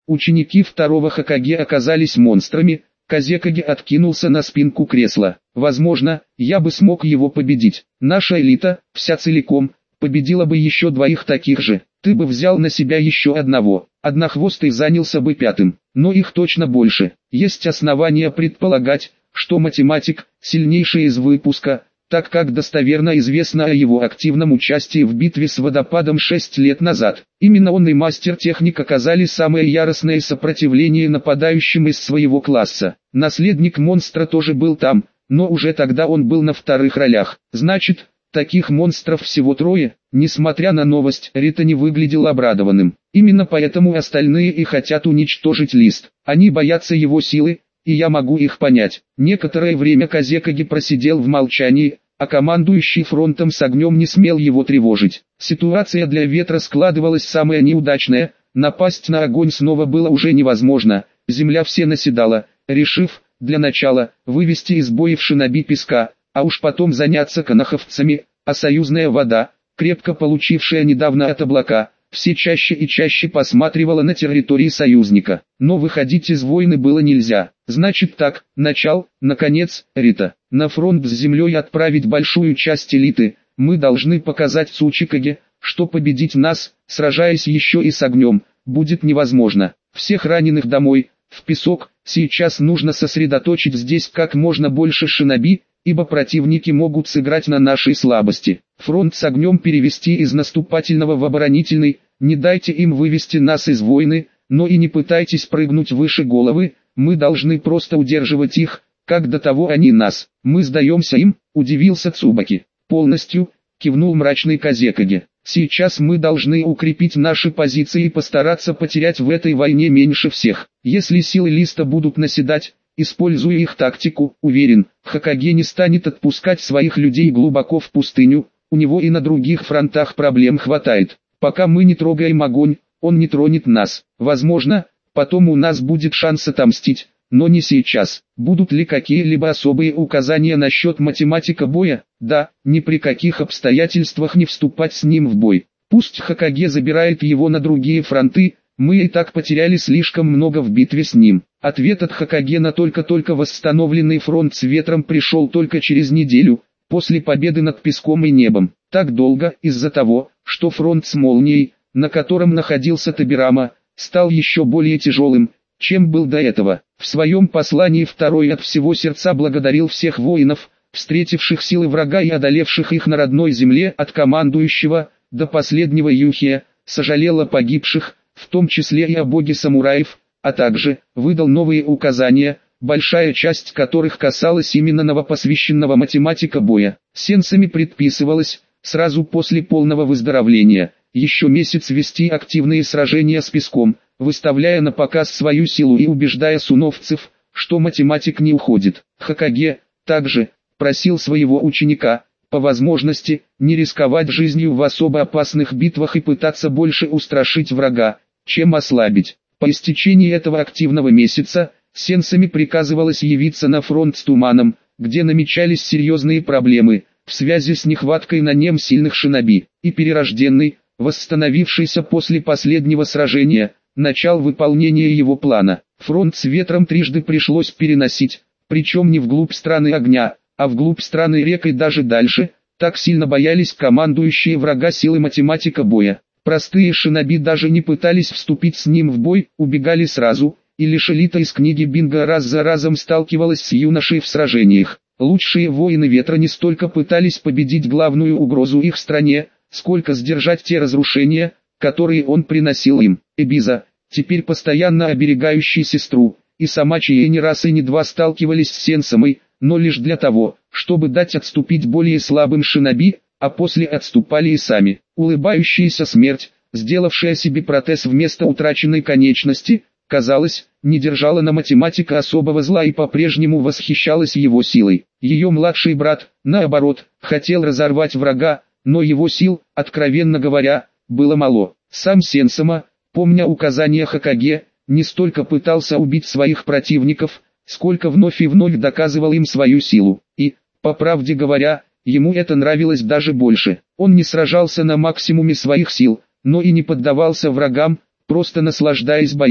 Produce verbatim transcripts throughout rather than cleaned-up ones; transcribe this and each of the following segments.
Ученики второго Хокаге оказались монстрами. Казекаге откинулся на спинку кресла. Возможно, я бы смог его победить. Наша элита, вся целиком, победила бы еще двоих таких же. Ты бы взял на себя еще одного. Однохвостый занялся бы пятым. Но их точно больше. Есть основания предполагать, что математик, сильнейший из выпуска, так как достоверно известно о его активном участии в битве с водопадом шесть лет назад. Именно он и мастер-техник оказали самое яростное сопротивление нападающим из своего класса. Наследник монстра тоже был там, но уже тогда он был на вторых ролях. Значит, таких монстров всего трое. Несмотря на новость, Рита не выглядел обрадованным. Именно поэтому остальные и хотят уничтожить Лист. Они боятся его силы, и я могу их понять. Некоторое время Казекаге просидел в молчании, а командующий фронтом с огнем не смел его тревожить. Ситуация для ветра складывалась самая неудачная, напасть на огонь снова было уже невозможно, земля все наседала, решив, для начала, вывести из боя в шиноби песка, а уж потом заняться канаховцами, а союзная вода, крепко получившая недавно от облака, все чаще и чаще посматривала на территории союзника. Но выходить из войны было нельзя. Значит так, начал, наконец, Рита, на фронт с землей отправить большую часть элиты. Мы должны показать Цучикаге, что победить нас, сражаясь еще и с огнем, будет невозможно. Всех раненых домой, в песок. Сейчас нужно сосредоточить здесь как можно больше шиноби, ибо противники могут сыграть на нашей слабости. Фронт с огнем перевести из наступательного в оборонительный, не дайте им вывести нас из войны, но и не пытайтесь прыгнуть выше головы, мы должны просто удерживать их, как до того они нас. Мы сдаемся им, удивился Цубаки. Полностью, кивнул мрачный Казекаге. Сейчас мы должны укрепить наши позиции и постараться потерять в этой войне меньше всех. Если силы Листа будут наседать, используя их тактику, уверен, Хокаге не станет отпускать своих людей глубоко в пустыню, у него и на других фронтах проблем хватает. Пока мы не трогаем огонь, он не тронет нас. Возможно, потом у нас будет шанс отомстить, но не сейчас. Будут ли какие-либо особые указания насчет математика боя? Да, ни при каких обстоятельствах не вступать с ним в бой. Пусть Хокаге забирает его на другие фронты, мы и так потеряли слишком много в битве с ним. Ответ от Хокаге на только-только восстановленный фронт с ветром пришел только через неделю, после победы над песком и небом. Так долго из-за того, что фронт с молнией, на котором находился Табирама, стал еще более тяжелым, чем был до этого. В своем послании второй от всего сердца благодарил всех воинов, встретивших силы врага и одолевших их на родной земле, от командующего до последнего Юхия, сожалел о погибших, в том числе и о боге самураев, а также выдал новые указания, большая часть которых касалась именно новопосвященного математика боя. Сенсами предписывалось, сразу после полного выздоровления, еще месяц вести активные сражения с песком, выставляя на показ свою силу и убеждая суновцев, что математик не уходит. Хокаге также просил своего ученика, по возможности, не рисковать жизнью в особо опасных битвах и пытаться больше устрашить врага, чем ослабить. По истечении этого активного месяца, сенсами приказывалось явиться на фронт с Туманом, где намечались серьезные проблемы, в связи с нехваткой на нем сильных шиноби, и Перерожденный, восстановившийся после последнего сражения, начал выполнение его плана. Фронт с ветром трижды пришлось переносить, причем не вглубь страны огня, а вглубь страны рек и даже дальше, так сильно боялись командующие врага силы математика боя. Простые шиноби даже не пытались вступить с ним в бой, убегали сразу, и лишь элита из книги Бинга раз за разом сталкивалась с юношей в сражениях. Лучшие воины ветра не столько пытались победить главную угрозу их стране, сколько сдержать те разрушения, которые он приносил им. Эбиза, теперь постоянно оберегающий сестру, и сама чьей ни раз и ни два сталкивались с сенсомой, но лишь для того, чтобы дать отступить более слабым шиноби, а после отступали и сами. Улыбающаяся смерть, сделавшая себе протез вместо утраченной конечности, казалось, не держала на математика особого зла и по-прежнему восхищалась его силой. Ее младший брат, наоборот, хотел разорвать врага, но его сил, откровенно говоря, было мало. Сам Сенсома, помня указания Хокаге, не столько пытался убить своих противников, сколько вновь и вновь доказывал им свою силу. И, по правде говоря, ему это нравилось даже больше. Он не сражался на максимуме своих сил, но и не поддавался врагам, просто наслаждаясь боями.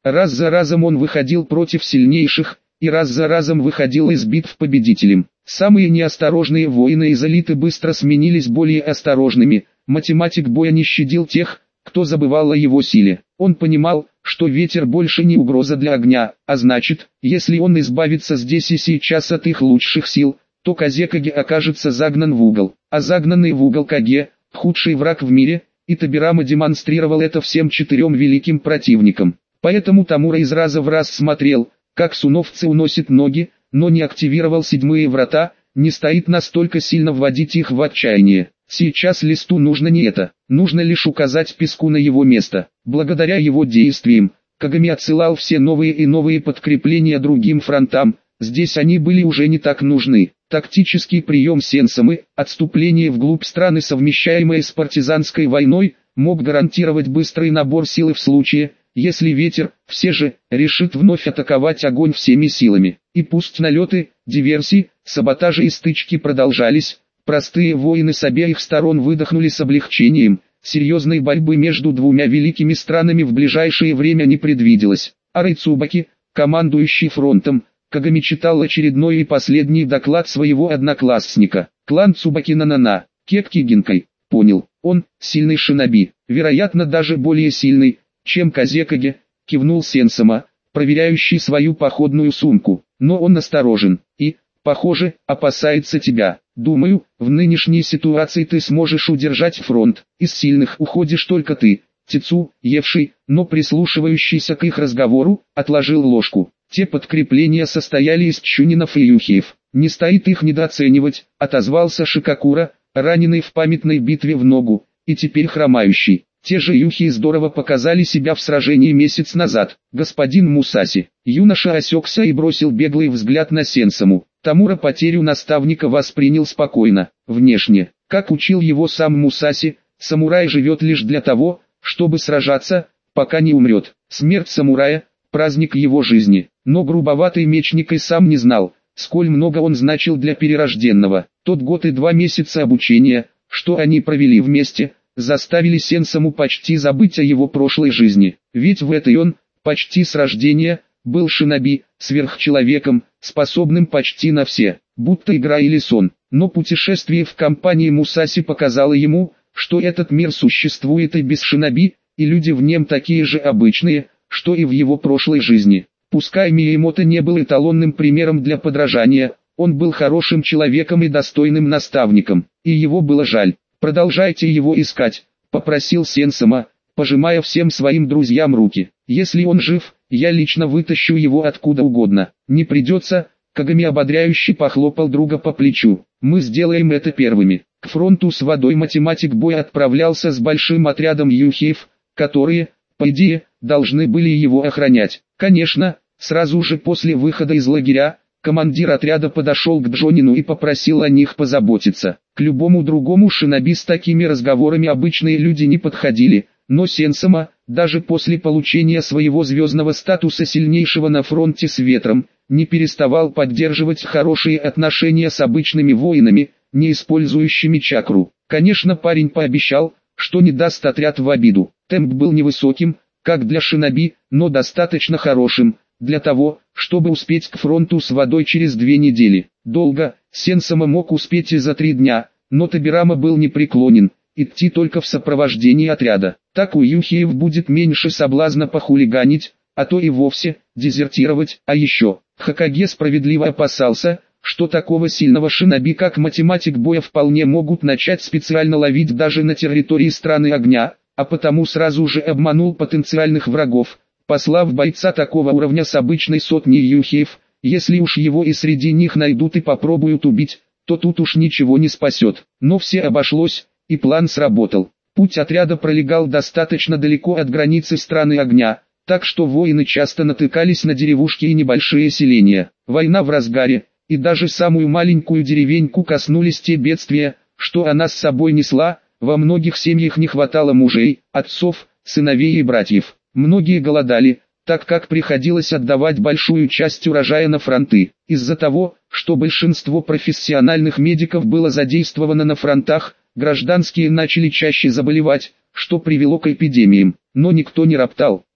Раз за разом он выходил против сильнейших, и раз за разом выходил из битв победителем. Самые неосторожные воины из элиты быстро сменились более осторожными. Математик боя не щадил тех, кто забывал о его силе. Он понимал, что ветер больше не угроза для огня, а значит, если он избавится здесь и сейчас от их лучших сил, то Казекаге окажется загнан в угол. А загнанный в угол Каге – худший враг в мире, и Табирама демонстрировал это всем четырем великим противникам. Поэтому Тамура из раза в раз смотрел, как суновцы уносят ноги, но не активировал седьмые врата, не стоит настолько сильно вводить их в отчаяние. Сейчас листу нужно не это, нужно лишь указать песку на его место. Благодаря его действиям, Кагами отсылал все новые и новые подкрепления другим фронтам, здесь они были уже не так нужны. Тактический прием Сенсамы, отступление вглубь страны, совмещаемое с партизанской войной, мог гарантировать быстрый набор силы в случае, если ветер, все же, решит вновь атаковать огонь всеми силами. И пусть налеты, диверсии, саботажи и стычки продолжались, простые воины с обеих сторон выдохнули с облегчением. Серьезной борьбы между двумя великими странами в ближайшее время не предвиделось. Арэй Цубаки, командующий фронтом, Кагами читал очередной и последний доклад своего одноклассника. Клан Цубаки Нанана, Кекки Гинкай, понял, он, сильный шиноби, вероятно даже более сильный, чем Казекаге, кивнул Сенсама, проверяющий свою походную сумку, но он осторожен, и, похоже, опасается тебя. Думаю, в нынешней ситуации ты сможешь удержать фронт, из сильных уходишь только ты. Тицу, евший, но прислушивающийся к их разговору, отложил ложку. Те подкрепления состояли из чунинов и юхиев. Не стоит их недооценивать, отозвался Шикакура, раненый в памятной битве в ногу, и теперь хромающий. Те же юхи здорово показали себя в сражении месяц назад. Господин Мусаси, юноша осекся и бросил беглый взгляд на Сенсаму. Тамура потерю наставника воспринял спокойно. Внешне, как учил его сам Мусаси, самурай живет лишь для того, чтобы сражаться, пока не умрет. Смерть самурая – праздник его жизни. Но грубоватый мечник и сам не знал, сколь много он значил для перерожденного. Тот год и два месяца обучения, что они провели вместе, заставили Сенсаму почти забыть о его прошлой жизни. Ведь в этой он, почти с рождения, был шиноби, сверхчеловеком, способным почти на все, будто игра или сон. Но путешествие в компании Мусаси показало ему, что этот мир существует и без шиноби, и люди в нем такие же обычные, что и в его прошлой жизни. Пускай Миямото не был эталонным примером для подражания, он был хорошим человеком и достойным наставником, и его было жаль. «Продолжайте его искать», — попросил Сенсама, пожимая всем своим друзьям руки. «Если он жив, я лично вытащу его откуда угодно. Не придется», — Кагами ободряюще похлопал друга по плечу. «Мы сделаем это первыми». К фронту с водой математик боя отправлялся с большим отрядом юхиев, которые, по идее, должны были его охранять. Конечно, сразу же после выхода из лагеря, командир отряда подошел к Джонину и попросил о них позаботиться. К любому другому шиноби с такими разговорами обычные люди не подходили, но Сенсама, даже после получения своего звездного статуса сильнейшего на фронте с ветром, не переставал поддерживать хорошие отношения с обычными воинами, не использующими чакру. Конечно, парень пообещал, что не даст отряд в обиду. Темп был невысоким, как для шиноби, но достаточно хорошим, для того, чтобы успеть к фронту с водой через две недели. Долго, Сенсама мог успеть и за три дня, но Табирама был непреклонен, идти только в сопровождении отряда. Так у юхиев будет меньше соблазна похулиганить, а то и вовсе дезертировать. А еще, Хокаге справедливо опасался, что такого сильного шиноби как математик боя вполне могут начать специально ловить даже на территории страны огня, а потому сразу же обманул потенциальных врагов, послав бойца такого уровня с обычной сотней юхиев. Если уж его и среди них найдут и попробуют убить, то тут уж ничего не спасет. Но все обошлось, и план сработал. Путь отряда пролегал достаточно далеко от границы страны огня, так что воины часто натыкались на деревушки и небольшие селения. Война в разгаре, и даже самую маленькую деревеньку коснулись те бедствия, что она с собой несла. Во многих семьях не хватало мужей, отцов, сыновей и братьев. Многие голодали, так как приходилось отдавать большую часть урожая на фронты. Из-за того, что большинство профессиональных медиков было задействовано на фронтах, гражданские начали чаще заболевать, что привело к эпидемиям. Но никто не роптал.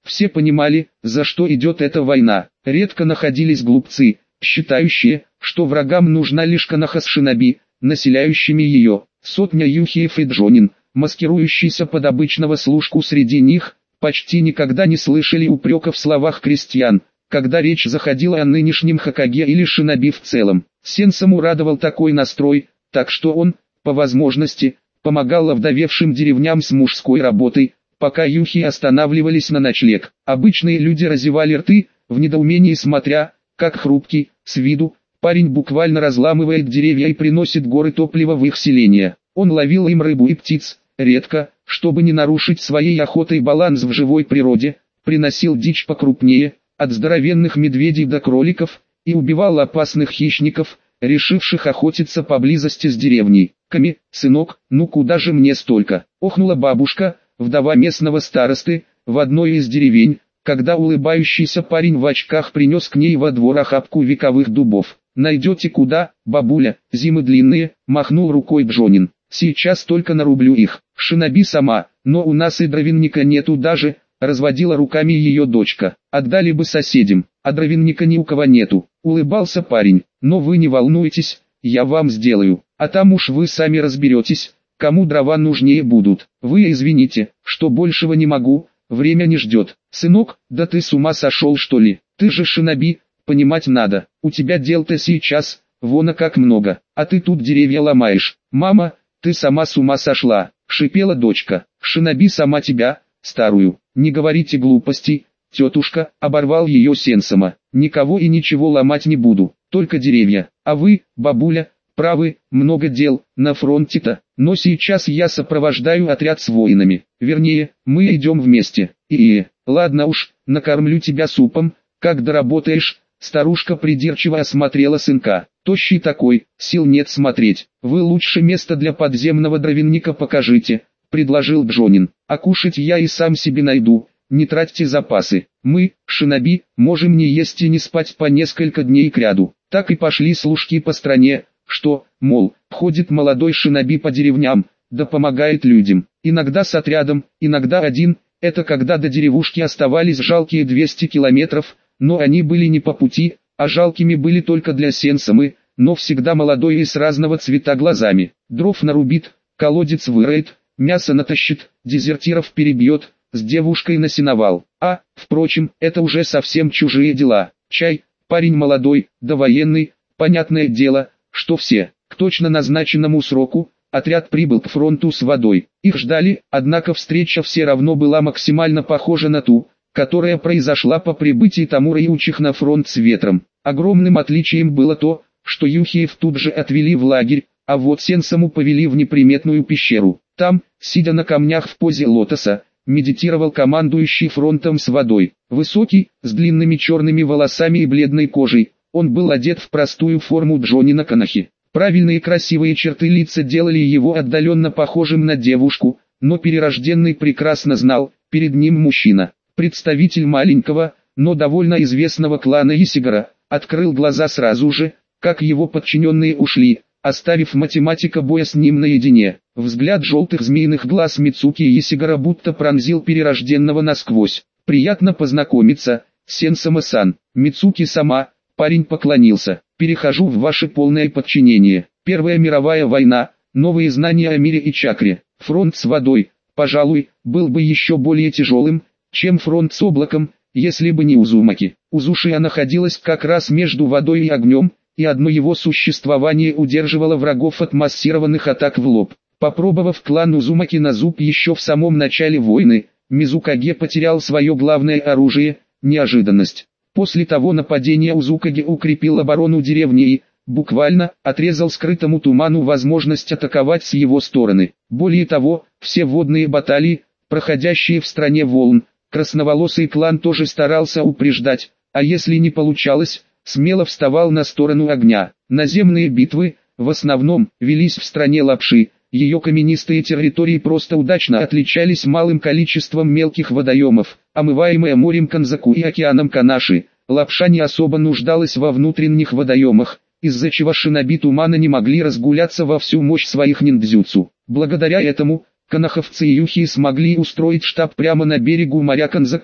Все понимали, за что идет эта война. Редко находились глупцы, считающие, что врагам нужна лишь Коноха с шиноби, населяющими ее. Сотня юхиев и джонин, маскирующиеся под обычного служку среди них, почти никогда не слышали упрека в словах крестьян, когда речь заходила о нынешнем Хокаге или шиноби в целом. Сенсаму радовал такой настрой, так что он, по возможности, помогал овдовевшим деревням с мужской работой, пока юхи останавливались на ночлег. Обычные люди разевали рты, в недоумении смотря, как хрупкий, с виду, парень буквально разламывает деревья и приносит горы топлива в их селение. Он ловил им рыбу и птиц, редко, чтобы не нарушить своей охотой баланс в живой природе, приносил дичь покрупнее, от здоровенных медведей до кроликов, и убивал опасных хищников, решивших охотиться поблизости с деревней. «Ками, сынок, ну куда же мне столько?» — охнула бабушка, вдова местного старосты, в одной из деревень, когда улыбающийся парень в очках принес к ней во двор охапку вековых дубов. «Найдете куда, бабуля, зимы длинные», — махнул рукой Джонин. «Сейчас только нарублю их. Шиноби сама, но у нас и дровянника нету даже», — разводила руками ее дочка. «Отдали бы соседям, а дровяника ни у кого нету», — улыбался парень. «Но вы не волнуйтесь, я вам сделаю, а там уж вы сами разберетесь, кому дрова нужнее будут. Вы извините, что большего не могу, время не ждет». «Сынок, да ты с ума сошел что ли? Ты же шиноби, понимать надо. У тебя дел-то сейчас, вон а как много, а ты тут деревья ломаешь». «Мама, ты сама с ума сошла», — шипела дочка. «Шиноби сама тебя, старую, не говорите глупостей, тетушка», — оборвал ее Сенсама. «Никого и ничего ломать не буду, только деревья. А вы, бабуля, правы, много дел, на фронте-то, но сейчас я сопровождаю отряд с воинами, вернее, мы идем вместе. И, ладно уж, накормлю тебя супом, как доработаешь». Старушка придирчиво осмотрела сынка. «Тощий такой, сил нет смотреть. Вы лучше место для подземного дровяника покажите», — предложил Джонин. «А кушать я и сам себе найду, не тратьте запасы. Мы, шиноби, можем не есть и не спать по несколько дней кряду». Так и пошли служки по стране, что, мол, ходит молодой шиноби по деревням, да помогает людям. Иногда с отрядом, иногда один, это когда до деревушки оставались жалкие двести километров, но они были не по пути, а жалкими были только для Сенсамы, но всегда молодой и с разного цвета глазами. Дров нарубит, колодец выроет, мясо натащит, дезертиров перебьет, с девушкой на сеновал. А, впрочем, это уже совсем чужие дела. Чай, парень молодой, да военный, понятное дело, что все. К точно назначенному сроку, отряд прибыл к фронту с водой. Их ждали, однако встреча все равно была максимально похожа на ту, которая произошла по прибытии Тамура и Учих на фронт с ветром. Огромным отличием было то, что юхиев тут же отвели в лагерь, а вот Сенсаму повели в неприметную пещеру. Там, сидя на камнях в позе лотоса, медитировал командующий фронтом с водой. Высокий, с длинными черными волосами и бледной кожей, он был одет в простую форму Джонина Конохи. Правильные красивые черты лица делали его отдаленно похожим на девушку, но перерожденный прекрасно знал, перед ним мужчина. Представитель маленького, но довольно известного клана Исигара, открыл глаза сразу же, как его подчиненные ушли, оставив математика боя с ним наедине. Взгляд желтых змеиных глаз Мицуки Исигара будто пронзил перерожденного насквозь. «Приятно познакомиться, Сенсама-сан». «Мицуки сама», парень поклонился. «Перехожу в ваше полное подчинение. Первая мировая война, новые знания о мире и чакре. Фронт с водой, пожалуй, был бы еще более тяжелым, чем фронт с облаком, если бы не Узумаки. Узушия находилась как раз между водой и огнем, и одно его существование удерживало врагов от массированных атак в лоб. Попробовав клан Узумаки на зуб еще в самом начале войны, Мизукаге потерял свое главное оружие – неожиданность. После того нападения Узукаге укрепил оборону деревни и, буквально, отрезал скрытому туману возможность атаковать с его стороны. Более того, все водные баталии, проходящие в стране волн, красноволосый клан тоже старался упреждать, а если не получалось, смело вставал на сторону огня. Наземные битвы, в основном, велись в стране Лапши, ее каменистые территории просто удачно отличались малым количеством мелких водоемов, омываемые морем Канзаку и океаном Канаши. Лапша не особо нуждалась во внутренних водоемах, из-за чего шиноби тумана не могли разгуляться во всю мощь своих ниндзюцу. Благодаря этому, канаховцы и юхи смогли устроить штаб прямо на берегу моря Канзаку,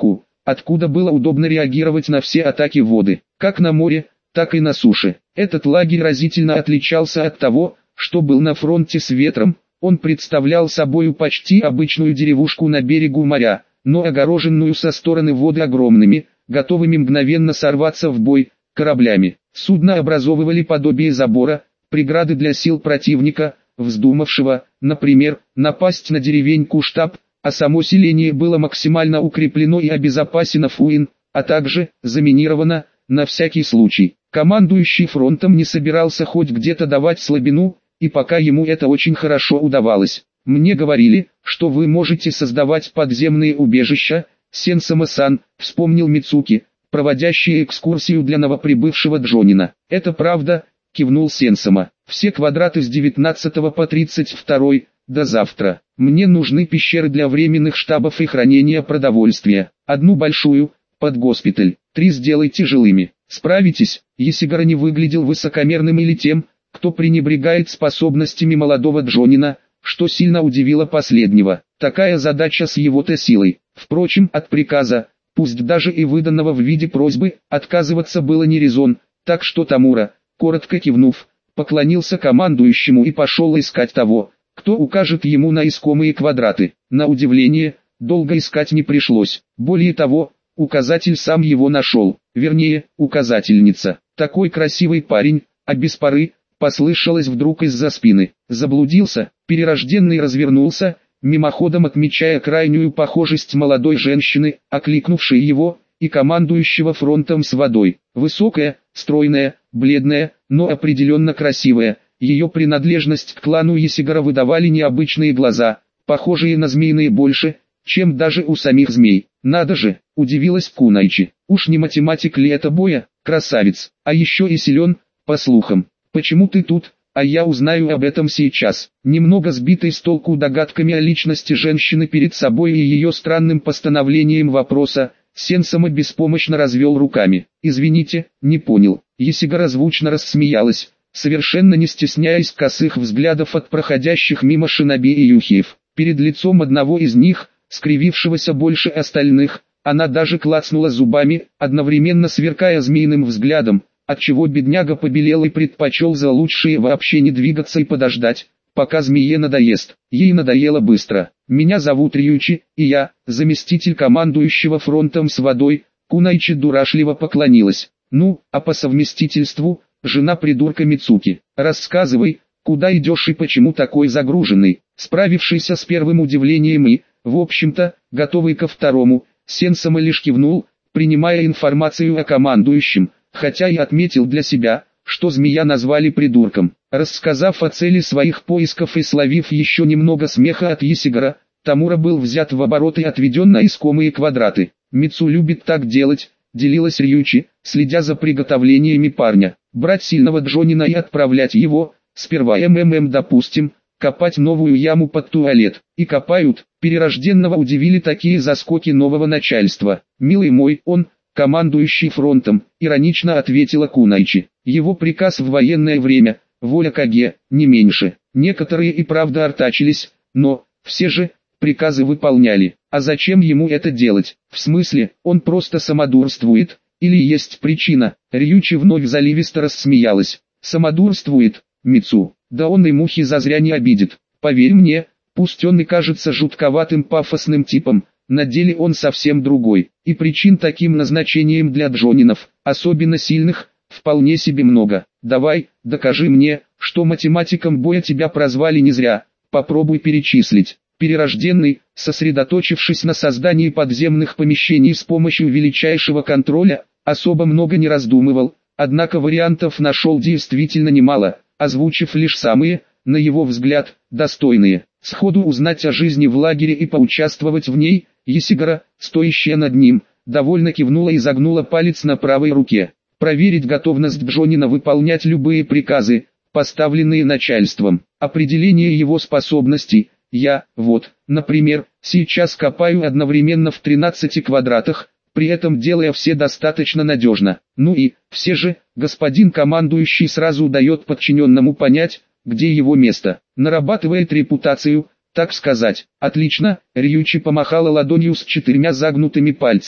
откуда было удобно реагировать на все атаки воды, как на море, так и на суше. Этот лагерь разительно отличался от того, что был на фронте с ветром. Он представлял собою почти обычную деревушку на берегу моря, но огороженную со стороны воды огромными, готовыми мгновенно сорваться в бой, кораблями. Судна образовывали подобие забора, преграды для сил противника, вздумавшего, например, напасть на деревеньку штаб, а само селение было максимально укреплено и обезопасено Фуин, а также заминировано, на всякий случай. Командующий фронтом не собирался хоть где-то давать слабину, и пока ему это очень хорошо удавалось. Мне говорили, что вы можете создавать подземные убежища, Сенсама-сан, вспомнил Мицуки, проводящий экскурсию для новоприбывшего Джонина. Это правда, кивнул Сенсама. Все квадраты с девятнадцатого по тридцать второй, до завтра. Мне нужны пещеры для временных штабов и хранения продовольствия. Одну большую, под госпиталь. Три сделайте жилыми. Справитесь? Есигара не выглядел высокомерным или тем, кто пренебрегает способностями молодого Джонина, что сильно удивило последнего. Такая задача с его-то силой. Впрочем, от приказа, пусть даже и выданного в виде просьбы, отказываться было не резон, так что Тамура, коротко кивнув, поклонился командующему и пошел искать того, кто укажет ему на искомые квадраты. На удивление, долго искать не пришлось. Более того, указатель сам его нашел, вернее, указательница. Такой красивый парень, а без пары, послышалось вдруг из-за спины. Заблудился, перерожденный развернулся, мимоходом отмечая крайнюю похожесть молодой женщины, окликнувшей его, и командующего фронтом с водой. Высокая, стройная, бледная, но определенно красивая. Ее принадлежность к клану Есигара выдавали необычные глаза, похожие на змеиные больше, чем даже у самих змей. Надо же, удивилась Кунайчи. Уж не математик ли это боя, красавец, а еще и силен, по слухам. Почему ты тут, а я узнаю об этом сейчас. Немного сбитый с толку догадками о личности женщины перед собой и ее странным постановлением вопроса, Сенсама беспомощно развел руками. Извините, не понял. Есигара звучно рассмеялась, совершенно не стесняясь косых взглядов от проходящих мимо шиноби и юхиев. Перед лицом одного из них, скривившегося больше остальных, она даже клацнула зубами, одновременно сверкая змеиным взглядом, отчего бедняга побелел и предпочел за лучшее вообще не двигаться и подождать, пока змее надоест. Ей надоело быстро. Меня зовут Рьючи, и я, заместитель командующего фронтом с водой. Кунайчи дурашливо поклонилась. Ну, а по совместительству, жена придурка Мицуки. Рассказывай, куда идешь и почему такой загруженный. Справившийся с первым удивлением и, в общем-то, готовый ко второму, Сенсама лишь кивнул, принимая информацию о командующем, хотя и отметил для себя, что змея назвали придурком. Рассказав о цели своих поисков и словив еще немного смеха от Есигара, Тамура был взят в оборот и отведен на искомые квадраты. Мицу любит так делать, делилась Рьючи, следя за приготовлениями парня. Брать сильного Джонина и отправлять его, сперва МММ допустим, копать новую яму под туалет. И копают, перерожденного удивили такие заскоки нового начальства. Милый мой, он, командующий фронтом, иронично ответила Кунайчи. Его приказ в военное время, воля Каге, не меньше. Некоторые и правда артачились, но, все же, приказы выполняли. А зачем ему это делать? В смысле, он просто самодурствует, или есть причина? Рьючи вновь заливисто рассмеялась. Самодурствует, Мицу, да он и мухи зазря не обидит. Поверь мне, пусть он и кажется жутковатым пафосным типом, на деле он совсем другой. И причин таким назначением для Джонинов, особенно сильных, вполне себе много. Давай, докажи мне, что математиком боя тебя прозвали не зря. Попробуй перечислить. Перерожденный, сосредоточившись на создании подземных помещений с помощью величайшего контроля, особо много не раздумывал, однако вариантов нашел действительно немало, озвучив лишь самые, на его взгляд, достойные. Сходу узнать о жизни в лагере и поучаствовать в ней, Есигара, стоящая над ним, довольно кивнула и загнула палец на правой руке. Проверить готовность Джонина выполнять любые приказы, поставленные начальством. Определение его способностей. Я, вот, например, сейчас копаю одновременно в тринадцати квадратах, при этом делая все достаточно надежно. Ну и, все же, господин командующий сразу дает подчиненному понять, где его место. Нарабатывает репутацию, так сказать. Отлично, Рьючи помахала ладонью с четырьмя загнутыми пальцами.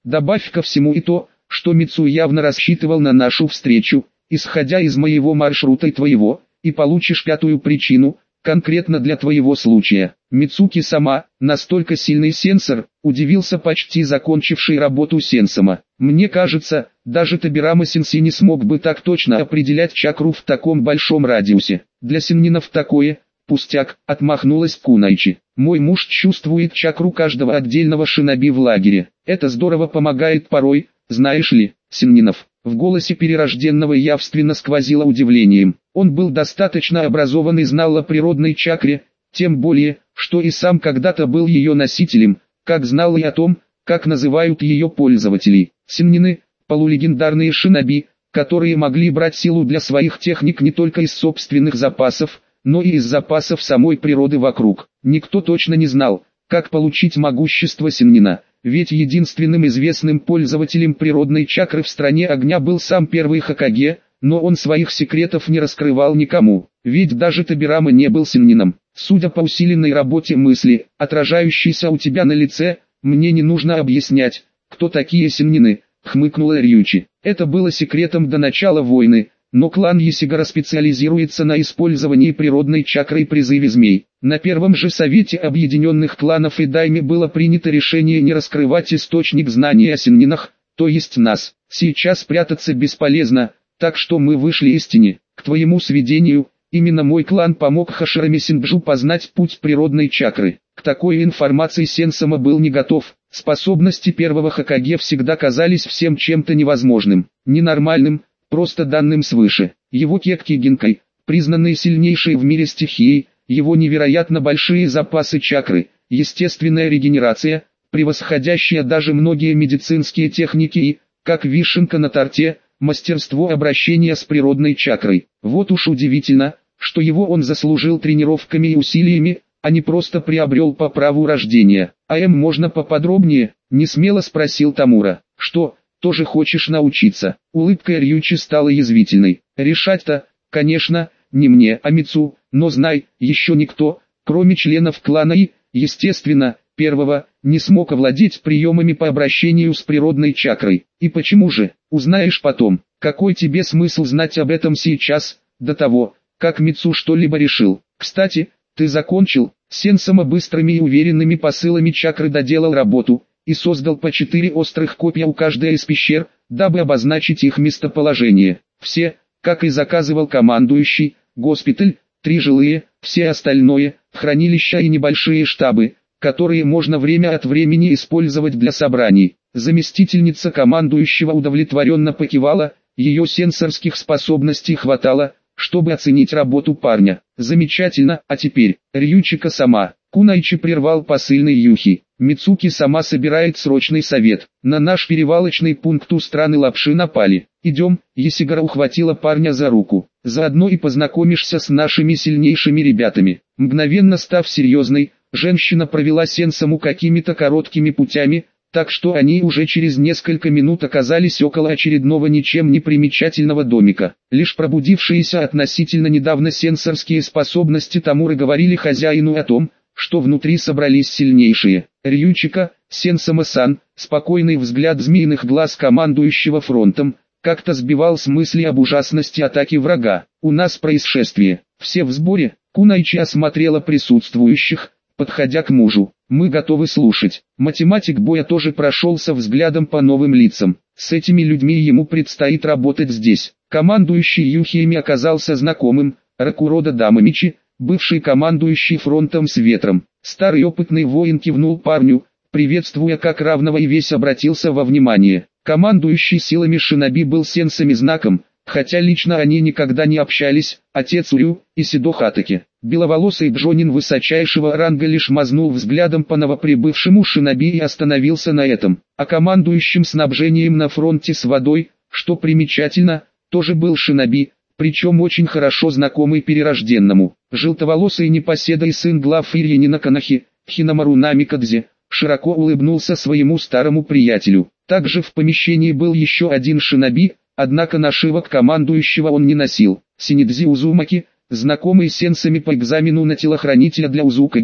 Добавь ко всему и то, что Мицу явно рассчитывал на нашу встречу, исходя из моего маршрута и твоего, и получишь пятую причину, конкретно для твоего случая. Мицуки сама, настолько сильный сенсор, удивился почти закончивший работу сенсома. Мне кажется, даже Табирама Сенси не смог бы так точно определять чакру в таком большом радиусе. Для сеннинов такое, пустяк, отмахнулась Кунайчи. Мой муж чувствует чакру каждого отдельного шиноби в лагере. Это здорово помогает порой, знаешь ли, сеннинов. В голосе перерожденного явственно сквозило удивлением. Он был достаточно образован и знал о природной чакре, тем более, что и сам когда-то был ее носителем, как знал и о том, как называют ее пользователей. Сеннины – полулегендарные шиноби, которые могли брать силу для своих техник не только из собственных запасов, но и из запасов самой природы вокруг. Никто точно не знал, как получить могущество сеннина, ведь единственным известным пользователем природной чакры в стране огня был сам первый Хокаге, но он своих секретов не раскрывал никому, ведь даже Табирама не был сеннином. Судя по усиленной работе мысли, отражающейся у тебя на лице, мне не нужно объяснять, кто такие сеннины, хмыкнула Рьючи. Это было секретом до начала войны, но клан Есигара специализируется на использовании природной чакры и призыве змей. На первом же совете объединенных кланов и дайме было принято решение не раскрывать источник знаний о сеннинах, то есть нас. Сейчас прятаться бесполезно, так что мы вышли из тени. К твоему сведению, именно мой клан помог Хашираме Синджу познать путь природной чакры. К такой информации Сенсома был не готов. Способности первого Хокаге всегда казались всем чем-то невозможным, ненормальным, просто данным свыше. Его Кекки Гинкай, признанные сильнейшей в мире стихией, его невероятно большие запасы чакры, естественная регенерация, превосходящая даже многие медицинские техники и, как вишенка на торте, мастерство обращения с природной чакрой. Вот уж удивительно, что его он заслужил тренировками и усилиями, а не просто приобрел по праву рождения. А им можно поподробнее, несмело спросил Тамура. Что, тоже хочешь научиться? Улыбка Рьючи стала язвительной. Решать-то, конечно, не мне, а Мицу, но знай, еще никто, кроме членов клана и, естественно, первого, не смог овладеть приемами по обращению с природной чакрой. И почему же, узнаешь потом. Какой тебе смысл знать об этом сейчас, до того, как Мицу что-либо решил? Кстати, ты закончил? Сенсома быстрыми и уверенными посылами чакры доделал работу и создал по четыре острых копья у каждой из пещер, дабы обозначить их местоположение. Все, как и заказывал командующий, госпиталь, три жилые, все остальное, хранилища и небольшие штабы, которые можно время от времени использовать для собраний. Заместительница командующего удовлетворенно покивала, ее сенсорских способностей хватало, чтобы оценить работу парня. Замечательно, а теперь, Рьючика сама. Кунайчи прервал посыльный Юхи. Мицуки сама собирает срочный совет. На наш перевалочный пункт у страны Лапши напали. Идем, Есигара ухватила парня за руку. Заодно и познакомишься с нашими сильнейшими ребятами. Мгновенно став серьезной, женщина провела Сенсому какими-то короткими путями, так что они уже через несколько минут оказались около очередного ничем не примечательного домика. Лишь пробудившиеся относительно недавно сенсорские способности Тамуры говорили хозяину о том, что внутри собрались сильнейшие. Рьючика, Сенсома-сан, спокойный взгляд змеиных глаз командующего фронтом, как-то сбивал с мысли об ужасности атаки врага. У нас происшествие. Все в сборе. Кунайчи осмотрела присутствующих, подходя к мужу. Мы готовы слушать. Математик боя тоже прошелся взглядом по новым лицам. С этими людьми ему предстоит работать здесь. Командующий Юхиями оказался знакомым, Ракурода Дамамичи, бывший командующий фронтом с ветром. Старый опытный воин кивнул парню, приветствуя как равного, и весь обратился во внимание. Командующий силами шиноби был сенсами знаком, хотя лично они никогда не общались, отец Урю и Сидо Хатаки. Беловолосый Джонин высочайшего ранга лишь мазнул взглядом по новоприбывшему шиноби и остановился на этом. А командующим снабжением на фронте с водой, что примечательно, тоже был шиноби, причем очень хорошо знакомый перерожденному. Желтоволосый непоседа и сын глав Ирьянина Канахи, Хинамару Намикадзе, широко улыбнулся своему старому приятелю. Также в помещении был еще один шиноби, однако нашивок командующего он не носил. Синидзи Узумаки, знакомый с сенсами по экзамену на телохранителя для Узукаге,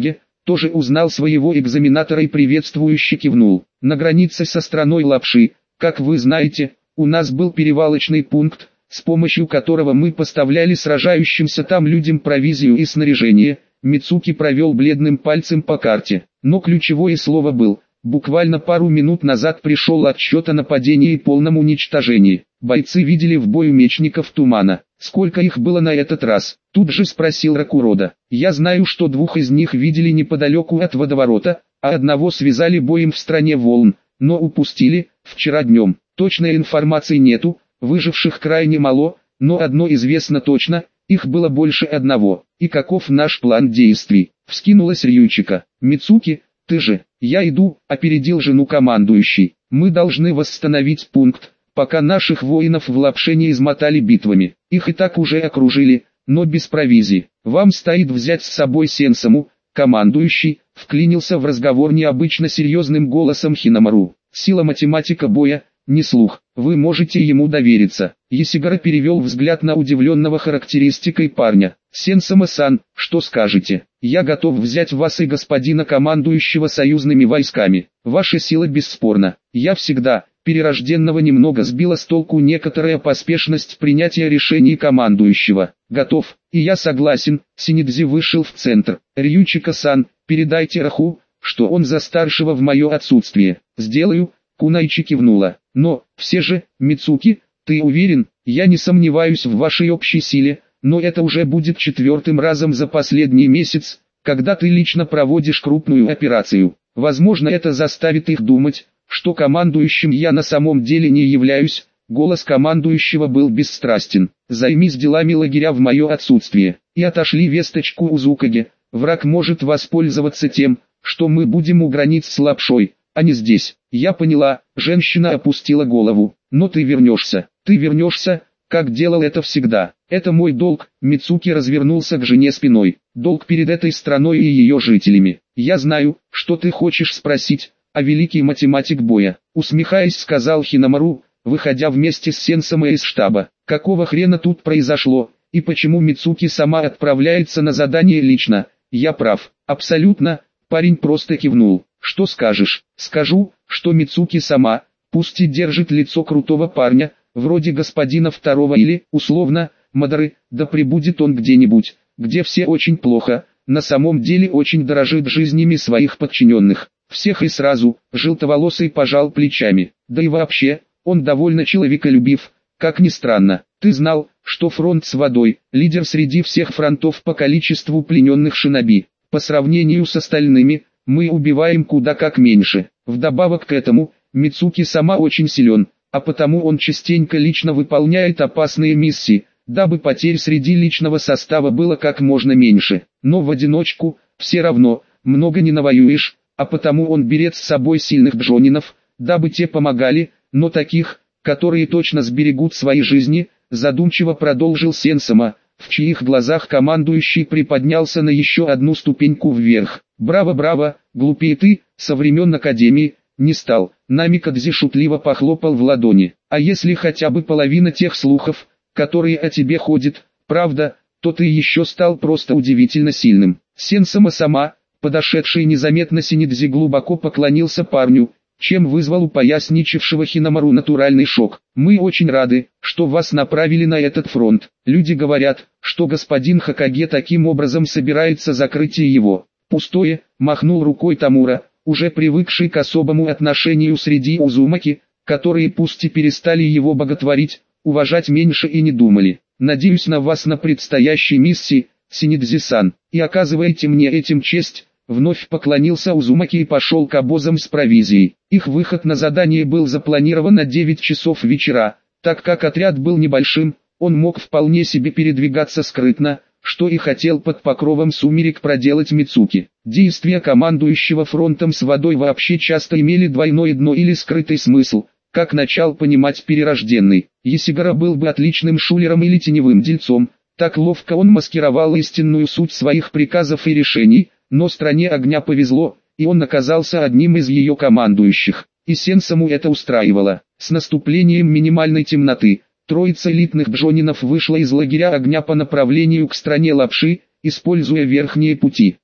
тоже узнал своего экзаменатора и приветствующе кивнул. На границе со страной Лапши, как вы знаете, у нас был перевалочный пункт, с помощью которого мы поставляли сражающимся там людям провизию и снаряжение. Мицуки провел бледным пальцем по карте, но ключевое слово был. Буквально пару минут назад пришел отчет о нападении и полном уничтожении. Бойцы видели в бою мечников тумана. Сколько их было на этот раз? Тут же спросил Ракурода. Я знаю, что двух из них видели неподалеку от водоворота, а одного связали боем в стране волн, но упустили, вчера днем. Точной информации нету, выживших крайне мало, но одно известно точно, их было больше одного. И каков наш план действий? Вскинулась Рючика. Мицуки, ты же, я иду, опередил жену командующий. Мы должны восстановить пункт, пока наших воинов в Лапше не измотали битвами. Их и так уже окружили, но без провизии. Вам стоит взять с собой Сенсаму. Командующий вклинился в разговор необычно серьезным голосом Хинамару. Сила математика боя, не слух, вы можете ему довериться. Ясигара перевел взгляд на удивленного характеристикой парня. Сенсама-сан, что скажете? Я готов взять вас и господина командующего союзными войсками. Ваша сила бесспорна. Я всегда, перерожденного немного сбила с толку некоторая поспешность принятия решений командующего. Готов, и я согласен. Синидзи вышел в центр. Рючика-сан, передайте Раху, что он за старшего в мое отсутствие. Сделаю. Кунайчи кивнула. Но, все же, Мицуки, ты уверен? Я не сомневаюсь в вашей общей силе, но это уже будет четвертым разом за последний месяц, когда ты лично проводишь крупную операцию. Возможно, это заставит их думать, что командующим я на самом деле не являюсь. Голос командующего был бесстрастен. Займись делами лагеря в мое отсутствие. И отошли весточку Узукаге. Враг может воспользоваться тем, что мы будем у границ с Лапшой, а не здесь. Я поняла, женщина опустила голову. Но ты вернешься, ты вернешься, как делал это всегда. Это мой долг. Мицуки развернулся к жене спиной. Долг перед этой страной и ее жителями. Я знаю, что ты хочешь спросить, а великий математик боя, усмехаясь, сказал Хинамару, выходя вместе с Сенсама из штаба. Какого хрена тут произошло, и почему Мицуки сама отправляется на задание лично? Я прав, абсолютно. Парень просто кивнул. Что скажешь? Скажу, что Мицуки сама, пусть и держит лицо крутого парня, вроде господина второго или, условно, Мадары, да прибудет он где-нибудь, где все очень плохо, на самом деле очень дорожит жизнями своих подчиненных. Всех и сразу. Желтоволосый пожал плечами. Да и вообще, он довольно человеколюбив, как ни странно. Ты знал, что фронт с водой, лидер среди всех фронтов по количеству плененных шиноби. По сравнению с остальными, мы убиваем куда как меньше. Вдобавок к этому, Мицуки сама очень силен, а потому он частенько лично выполняет опасные миссии, дабы потерь среди личного состава было как можно меньше. Но в одиночку, все равно, много не навоюешь, а потому он берет с собой сильных джонинов, дабы те помогали, но таких, которые точно сберегут свои жизни, задумчиво продолжил Сенсама, в чьих глазах командующий приподнялся на еще одну ступеньку вверх. «Браво, браво, глупее ты, со времен Академии, не стал». Намикадзи шутливо похлопал в ладони. «А если хотя бы половина тех слухов, которые о тебе ходят, правда, то ты еще стал просто удивительно сильным». Сенсама сама, подошедший незаметно Синидзи, глубоко поклонился парню, чем вызвал у поясничавшего Хинамару натуральный шок. «Мы очень рады, что вас направили на этот фронт. Люди говорят, что господин Хокаге таким образом собирается закрытие его». «Пустое», — махнул рукой Тамура, уже привыкший к особому отношению среди Узумаки, которые пусть и перестали его боготворить, уважать меньше и не думали. «Надеюсь на вас на предстоящей миссии, Синидзи-сан, и оказывайте мне этим честь». Вновь поклонился Узумаки и пошел к обозам с провизией. Их выход на задание был запланирован на девять часов вечера. Так как отряд был небольшим, он мог вполне себе передвигаться скрытно, что и хотел под покровом сумерек проделать Мицуки. Действия командующего фронтом с водой вообще часто имели двойное дно или скрытый смысл, как начал понимать перерожденный. Ясигара был бы отличным шулером или теневым дельцом, так ловко он маскировал истинную суть своих приказов и решений, но стране огня повезло, и он оказался одним из ее командующих. И Сенсаму это устраивало. С наступлением минимальной темноты, троица элитных джонинов вышла из лагеря огня по направлению к стране Лапши, используя верхние пути.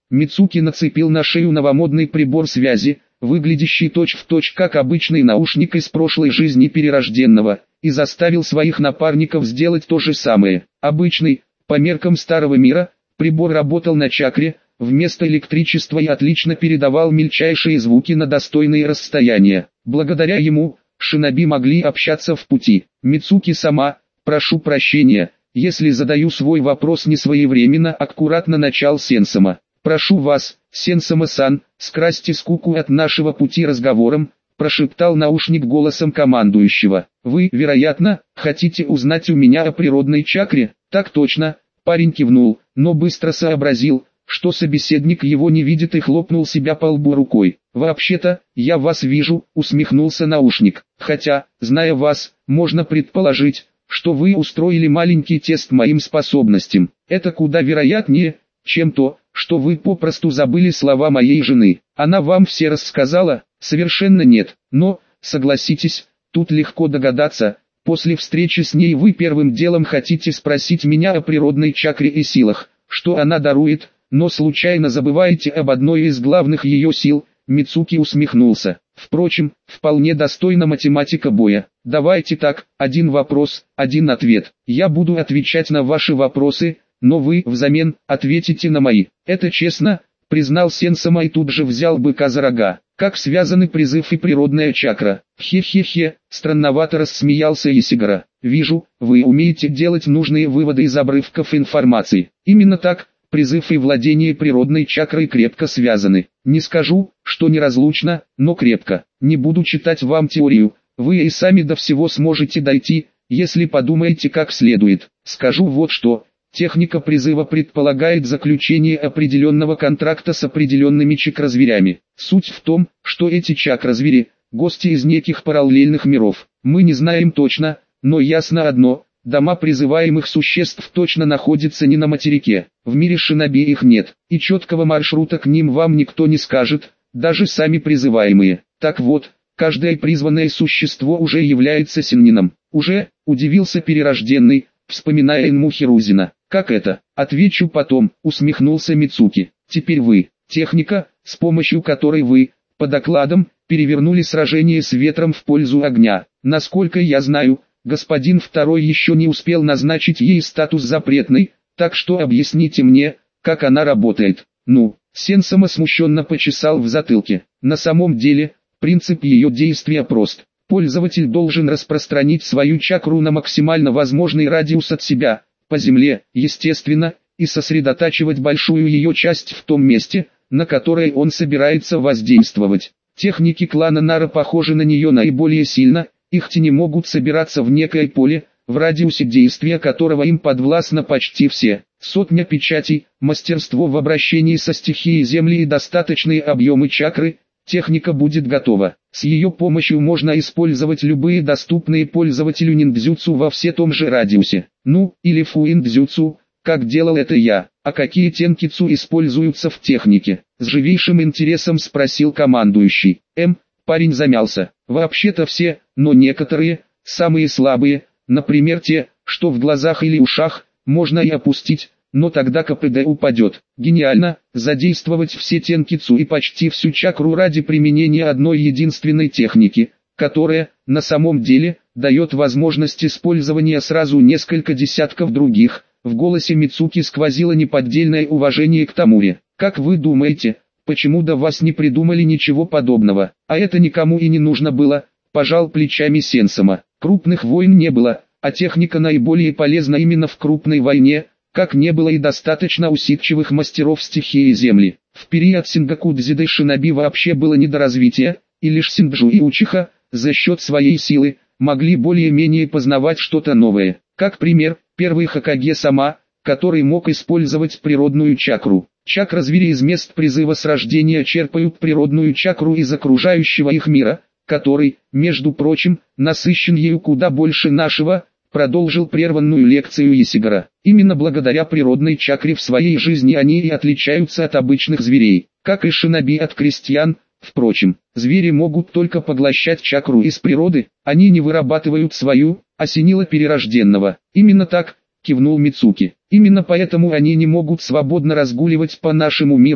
Мицуки нацепил на шею новомодный прибор связи, выглядящий точь-в-точь как обычный наушник из прошлой жизни перерожденного, и заставил своих напарников сделать то же самое. Обычный, по меркам старого мира, прибор работал на чакре, вместо электричества и отлично передавал мельчайшие звуки на достойные расстояния. Благодаря ему, шиноби могли общаться в пути. Мицуки-сама, прошу прощения, если задаю свой вопрос несвоевременно, аккуратно начал Сенсома. Прошу вас, Сенсома-сан, скрасьте скуку от нашего пути разговором, прошептал наушник голосом командующего. Вы, вероятно, хотите узнать у меня о природной чакре? Так точно, парень кивнул, но быстро сообразил, что собеседник его не видит, и хлопнул себя по лбу рукой. «Вообще-то, я вас вижу», — усмехнулся наушник. «Хотя, зная вас, можно предположить, что вы устроили маленький тест моим способностям. Это куда вероятнее, чем то, что вы попросту забыли слова моей жены. Она вам все рассказала?» «Совершенно нет, но, согласитесь, тут легко догадаться, после встречи с ней вы первым делом хотите спросить меня о природной чакре и силах, что она дарует, но случайно забываете об одной из главных ее сил». Мицуки усмехнулся. «Впрочем, вполне достойна математика боя. Давайте так, один вопрос, один ответ. Я буду отвечать на ваши вопросы, но вы взамен ответите на мои. Это честно?» — признал Сенсома и тут же взял быка за рога. «Как связаны призыв и природная чакра?» «Хе-хе-хе», — странновато рассмеялся Исигара. «Вижу, вы умеете делать нужные выводы из обрывков информации. Именно так, призыв и владение природной чакрой крепко связаны. Не скажу, что неразлучно, но крепко. Не буду читать вам теорию, вы и сами до всего сможете дойти, если подумаете как следует. Скажу вот что. Техника призыва предполагает заключение определенного контракта с определенными чакразверями. Суть в том, что эти чакразвери – гости из неких параллельных миров. Мы не знаем точно, но ясно одно – дома призываемых существ точно находятся не на материке. В мире шиноби их нет, и четкого маршрута к ним вам никто не скажет, даже сами призываемые. Так вот, каждое призванное существо уже является синнином. Уже, удивился перерожденный, вспоминая Энму Хирузина. «Как это?» «Отвечу потом», — усмехнулся Мицуки. «Теперь вы, техника, с помощью которой вы, по докладам, перевернули сражение с ветром в пользу огня. Насколько я знаю, господин второй еще не успел назначить ей статус запретный, так что объясните мне, как она работает». «Ну», — Сенсома смущенно почесал в затылке. «На самом деле, принцип ее действия прост. Пользователь должен распространить свою чакру на максимально возможный радиус от себя, по земле, естественно, и сосредотачивать большую ее часть в том месте, на которое он собирается воздействовать. Техники клана Нара похожи на нее наиболее сильно, их тени могут собираться в некое поле, в радиусе действия которого им подвластно почти все. Сотня печатей, мастерство в обращении со стихией земли и достаточные объемы чакры, техника будет готова. С ее помощью можно использовать любые доступные пользователю ниндзюцу во все том же радиусе. Ну, или фуиндзюцу, как делал это я. А какие тенкицу используются в технике? С живейшим интересом спросил командующий. М, парень замялся. Вообще-то все, но некоторые, самые слабые, например те, что в глазах или ушах, можно и опустить, но тогда КПД упадет. Гениально, задействовать все тенкицу и почти всю чакру ради применения одной единственной техники, которая, на самом деле, дает возможность использования сразу несколько десятков других. В голосе Мицуки сквозило неподдельное уважение к Тамуре. «Как вы думаете, почему до вас не придумали ничего подобного?» «А это никому и не нужно было», – пожал плечами Сенсома. «Крупных войн не было, а техника наиболее полезна именно в крупной войне, как не было и достаточно усидчивых мастеров стихии земли. В период Сингакудзиды шиноби вообще было не до развития, и лишь Синджу и Учиха, за счет своей силы, могли более-менее познавать что-то новое. Как пример, первый Хокаге сама, который мог использовать природную чакру. Чакра-звери из мест призыва с рождения черпают природную чакру из окружающего их мира, который, между прочим, насыщен ею куда больше нашего, продолжил прерванную лекцию Исигара. Именно благодаря природной чакре в своей жизни они и отличаются от обычных зверей, как и шиноби от крестьян. Впрочем, звери могут только поглощать чакру из природы, они не вырабатывают свою, осенило перерожденного. Именно так, кивнул Мицуки. Именно поэтому они не могут свободно разгуливать по нашему миру,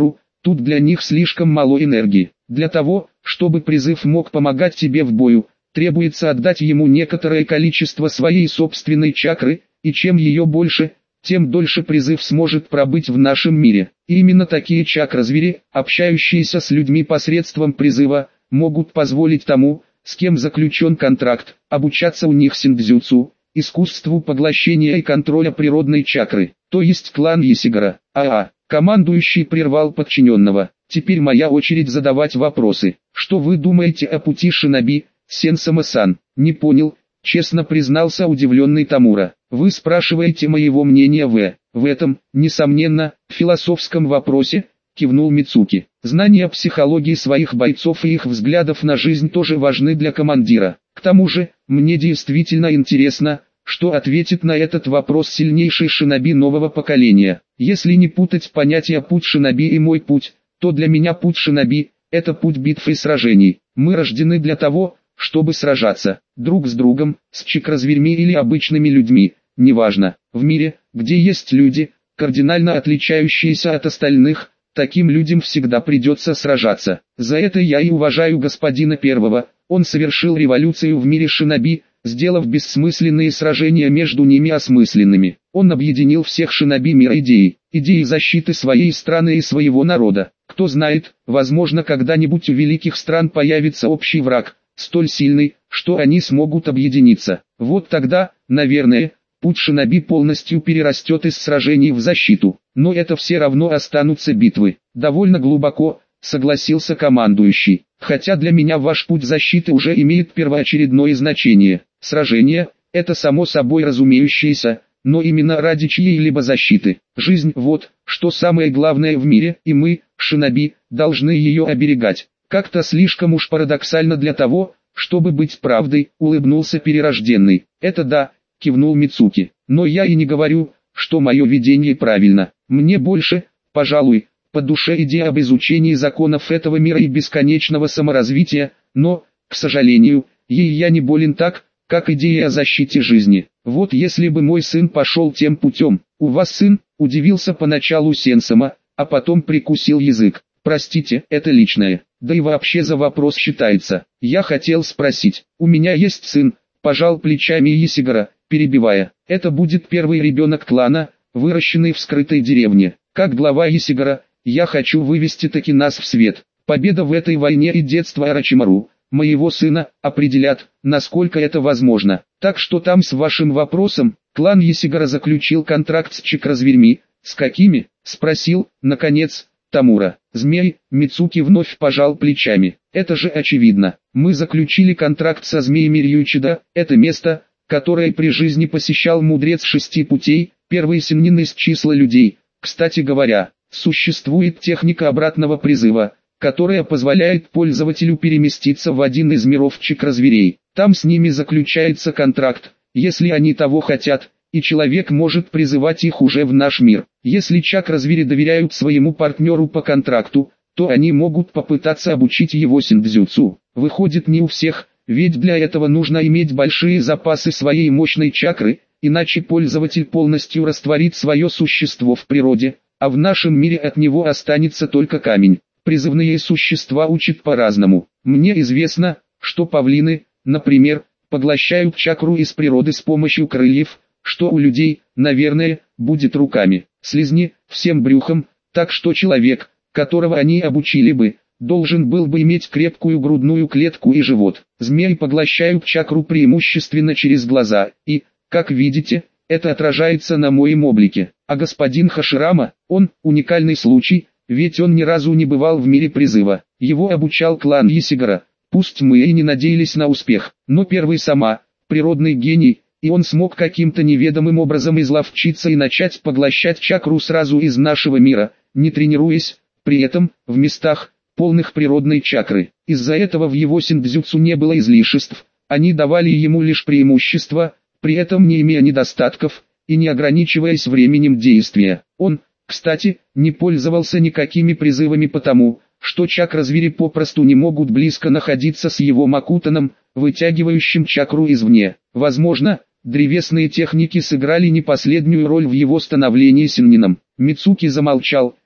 Тут для них слишком мало энергии. Для того, чтобы призыв мог помогать тебе в бою, требуется отдать ему некоторое количество своей собственной чакры, и чем ее больше, тем дольше призыв сможет пробыть в нашем мире. И именно такие чакра-звери, общающиеся с людьми посредством призыва, могут позволить тому, с кем заключен контракт, обучаться у них синдзюцу, искусству поглощения и контроля природной чакры, то есть клан Есигара. А-а, командующий прервал подчиненного. Теперь моя очередь задавать вопросы. Что вы думаете о пути шиноби, Сенсама-сан? Не понял, честно признался удивленный Тамура. Вы спрашиваете моего мнения в, в этом, несомненно, философском вопросе, кивнул Мицуки. Знания психологии своих бойцов и их взглядов на жизнь тоже важны для командира. К тому же, мне действительно интересно, что ответит на этот вопрос сильнейший шиноби нового поколения. Если не путать понятия путь шиноби и мой путь, то для меня путь шиноби – это путь битв и сражений. Мы рождены для того, чтобы сражаться, друг с другом, с чакразверьми или обычными людьми, неважно. В мире, где есть люди, кардинально отличающиеся от остальных, таким людям всегда придется сражаться. За это я и уважаю господина Первого. Он совершил революцию в мире шиноби, сделав бессмысленные сражения между ними осмысленными. Он объединил всех шиноби мира идеей, идеей защиты своей страны и своего народа. Кто знает, возможно, когда-нибудь у великих стран появится общий враг, столь сильный, что они смогут объединиться. Вот тогда, наверное, путь шиноби полностью перерастет из сражений в защиту. Но это все равно останутся битвы. Довольно глубоко, согласился командующий. Хотя для меня ваш путь защиты уже имеет первоочередное значение. Сражение – это само собой разумеющееся, но именно ради чьей-либо защиты. Жизнь – вот, что самое главное в мире, и мы, шиноби, должны ее оберегать. Как-то слишком уж парадоксально для того, чтобы быть правдой, улыбнулся перерожденный. Это да, кивнул Мицуки. Но я и не говорю, что мое видение правильно. Мне больше, пожалуй, по душе идея об изучении законов этого мира и бесконечного саморазвития, но, к сожалению, ей я не болен так, как идея о защите жизни. Вот если бы мой сын пошел тем путем. У вас сын, удивился поначалу Сенсама, а потом прикусил язык. Простите, это личное, да и вообще за вопрос считается. Я хотел спросить, у меня есть сын, пожал плечами Есигара, перебивая. Это будет первый ребенок клана, выращенный в скрытой деревне. Как глава Есигара, я хочу вывести таки нас в свет. Победа в этой войне и детство Орочимару, моего сына, определят, насколько это возможно. Так что там с вашим вопросом, клан Есигара заключил контракт с чакразверьми. С какими? Спросил, наконец, Тамура. Змей, Мицуки вновь пожал плечами. Это же очевидно. Мы заключили контракт со змеями Рьючида, это место, которое при жизни посещал мудрец шести путей, первый синнин из числа людей. Кстати говоря, существует техника обратного призыва, которая позволяет пользователю переместиться в один из миров чакразверей. Там с ними заключается контракт, если они того хотят, и человек может призывать их уже в наш мир. Если чакразвери доверяют своему партнеру по контракту, то они могут попытаться обучить его синдзюцу. Выходит, не у всех, ведь для этого нужно иметь большие запасы своей мощной чакры, иначе пользователь полностью растворит свое существо в природе, а в нашем мире от него останется только камень. Призывные существа учат по-разному. Мне известно, что павлины, например, поглощают чакру из природы с помощью крыльев, что у людей, наверное, будет руками. Слизни, всем брюхом, так что человек, которого они обучили бы, должен был бы иметь крепкую грудную клетку и живот. Змеи поглощают чакру преимущественно через глаза, и, как видите, это отражается на моем облике. А господин Хаширама, он уникальный случай, ведь он ни разу не бывал в мире призыва. Его обучал клан Есигара. Пусть мы и не надеялись на успех, но первый сама, природный гений, и он смог каким-то неведомым образом изловчиться и начать поглощать чакру сразу из нашего мира, не тренируясь, при этом, в местах, полных природной чакры. Из-за этого в его синдзюцу не было излишеств, они давали ему лишь преимущества, при этом не имея недостатков, и не ограничиваясь временем действия. Он, кстати, не пользовался никакими призывами потому, что чакразвери попросту не могут близко находиться с его макутаном, вытягивающим чакру извне. Возможно, древесные техники сыграли не последнюю роль в его становлении синнином. Мицуки замолчал,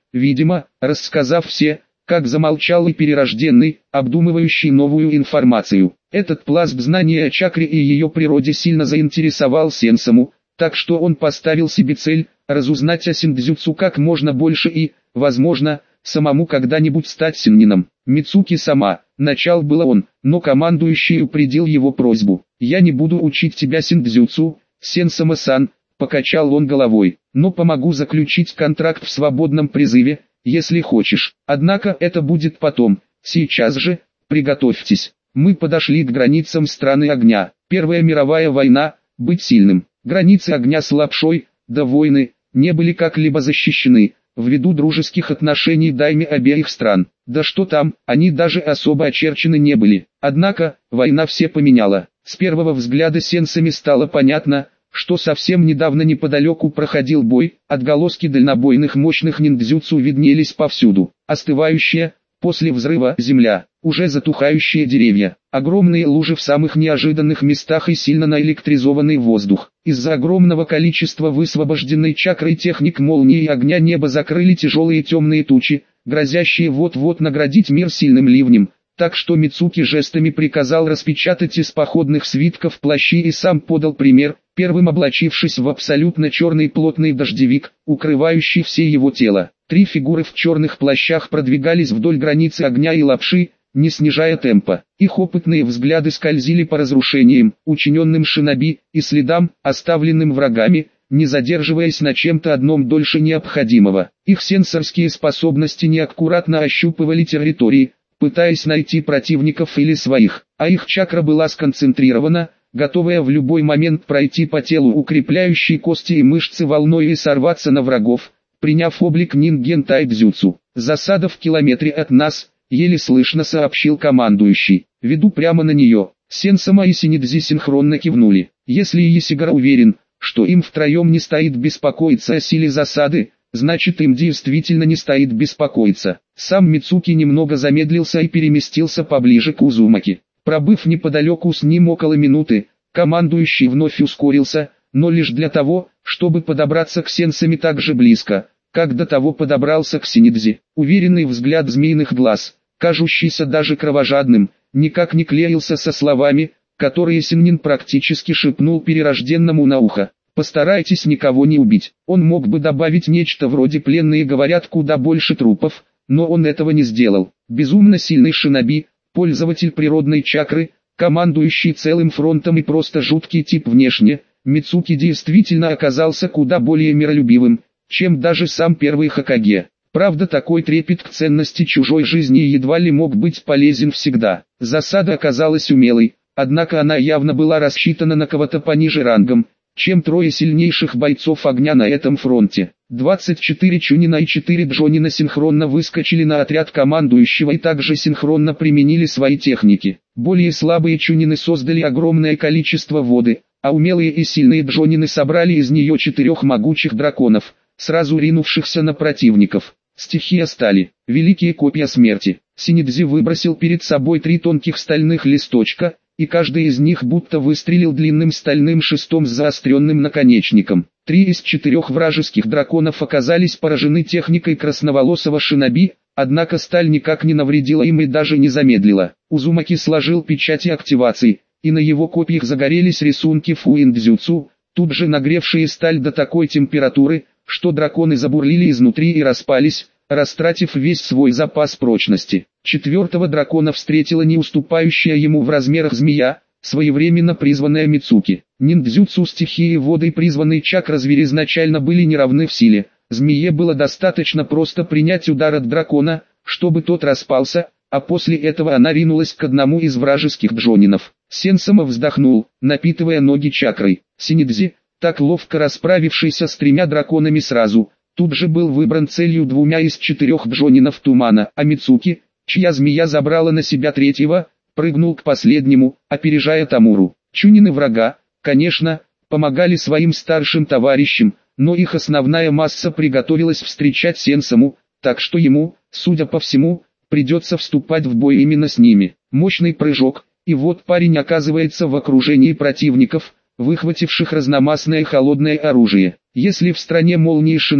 видимо, рассказав все, как замолчал и перерожденный, обдумывающий новую информацию. Этот пласт знания о чакре и ее природе сильно заинтересовал Сенсому, так что он поставил себе цель разузнать о синдзюцу как можно больше и, возможно, самому когда-нибудь стать синнином. Мицуки-сама, начал было он, но командующий упредил его просьбу. «Я не буду учить тебя синдзюцу, Сенсама-сан», покачал он головой, «но помогу заключить контракт в свободном призыве, если хочешь. Однако это будет потом, сейчас же, приготовьтесь». Мы подошли к границам страны огня. Первая мировая война, быть сильным. Границы огня с Лапшой, до войны, не были как-либо защищены, ввиду дружеских отношений дайме обеих стран. Да что там, они даже особо очерчены не были. Однако, война все поменяла. С первого взгляда Сенсами стало понятно, что совсем недавно неподалеку проходил бой, отголоски дальнобойных мощных ниндзюцу виднелись повсюду. Остывающая, после взрыва, земля, уже затухающие деревья, огромные лужи в самых неожиданных местах и сильно наэлектризованный воздух. Из-за огромного количества высвобожденной чакрой техник молнии и огня небо закрыли тяжелые темные тучи, грозящие вот-вот наградить мир сильным ливнем. Так что Мицуки жестами приказал распечатать из походных свитков плащи и сам подал пример, первым облачившись в абсолютно черный плотный дождевик, укрывающий все его тело. Три фигуры в черных плащах продвигались вдоль границы огня и лапши, не снижая темпа. Их опытные взгляды скользили по разрушениям, учиненным шиноби, и следам, оставленным врагами, не задерживаясь на чем-то одном дольше необходимого. Их сенсорские способности неаккуратно ощупывали территории, пытаясь найти противников или своих, а их чакра была сконцентрирована, готовая в любой момент пройти по телу укрепляющей кости и мышцы волной и сорваться на врагов, приняв облик нинген тайдзюцу. «Засада в километре от нас», — еле слышно сообщил командующий. «Веду прямо на нее». Сенсама и Синидзи синхронно кивнули. Если Исигара уверен, что им втроем не стоит беспокоиться о силе засады, значит им действительно не стоит беспокоиться. Сам Мицуки немного замедлился и переместился поближе к Узумаки. Пробыв неподалеку с ним около минуты, командующий вновь ускорился, но лишь для того, чтобы подобраться к Сенсами так же близко, как до того подобрался к Синидзи. Уверенный взгляд змеиных глаз, кажущийся даже кровожадным, никак не клеился со словами, которые Синнин практически шепнул перерожденному на ухо. «Постарайтесь никого не убить». Он мог бы добавить нечто вроде «пленные говорят куда больше трупов», но он этого не сделал. Безумно сильный шиноби, пользователь природной чакры, командующий целым фронтом и просто жуткий тип внешне, Мицуки действительно оказался куда более миролюбивым, чем даже сам первый Хокаге. Правда, такой трепет к ценности чужой жизни едва ли мог быть полезен всегда. Засада оказалась умелой, однако она явно была рассчитана на кого-то пониже рангом, чем трое сильнейших бойцов огня на этом фронте. двадцать четыре Чунина и четыре Джонина синхронно выскочили на отряд командующего и также синхронно применили свои техники. Более слабые Чунины создали огромное количество воды, а умелые и сильные Джонины собрали из нее четырех могучих драконов, сразу ринувшихся на противников. Стихия стали, великие копья смерти. Синидзи выбросил перед собой три тонких стальных листочка, и каждый из них будто выстрелил длинным стальным шестом с заостренным наконечником. Три из четырех вражеских драконов оказались поражены техникой красноволосого шиноби, однако сталь никак не навредила им и даже не замедлила. Узумаки сложил печати активации, и на его копьях загорелись рисунки фуиндзюцу, тут же нагревшие сталь до такой температуры, что драконы забурлили изнутри и распались, растратив весь свой запас прочности. Четвертого дракона встретила не уступающая ему в размерах змея, своевременно призванная Мицуки. Ниндзюцу стихии воды и призванный чакра зверь изначально были неравны в силе. Змее было достаточно просто принять удар от дракона, чтобы тот распался, а после этого она ринулась к одному из вражеских джонинов. Сенсама вздохнул, напитывая ноги чакрой. Синидзи, так ловко расправившийся с тремя драконами сразу, тут же был выбран целью двумя из четырех джонинов тумана, а Мицуки, чья змея забрала на себя третьего, прыгнул к последнему, опережая Тамуру. Чунины врага, конечно, помогали своим старшим товарищам, но их основная масса приготовилась встречать Сенсаму, так что ему, судя по всему, придется вступать в бой именно с ними. Мощный прыжок, и вот парень оказывается в окружении противников, выхвативших разномастное холодное оружие. Если в стране молнии шиноби,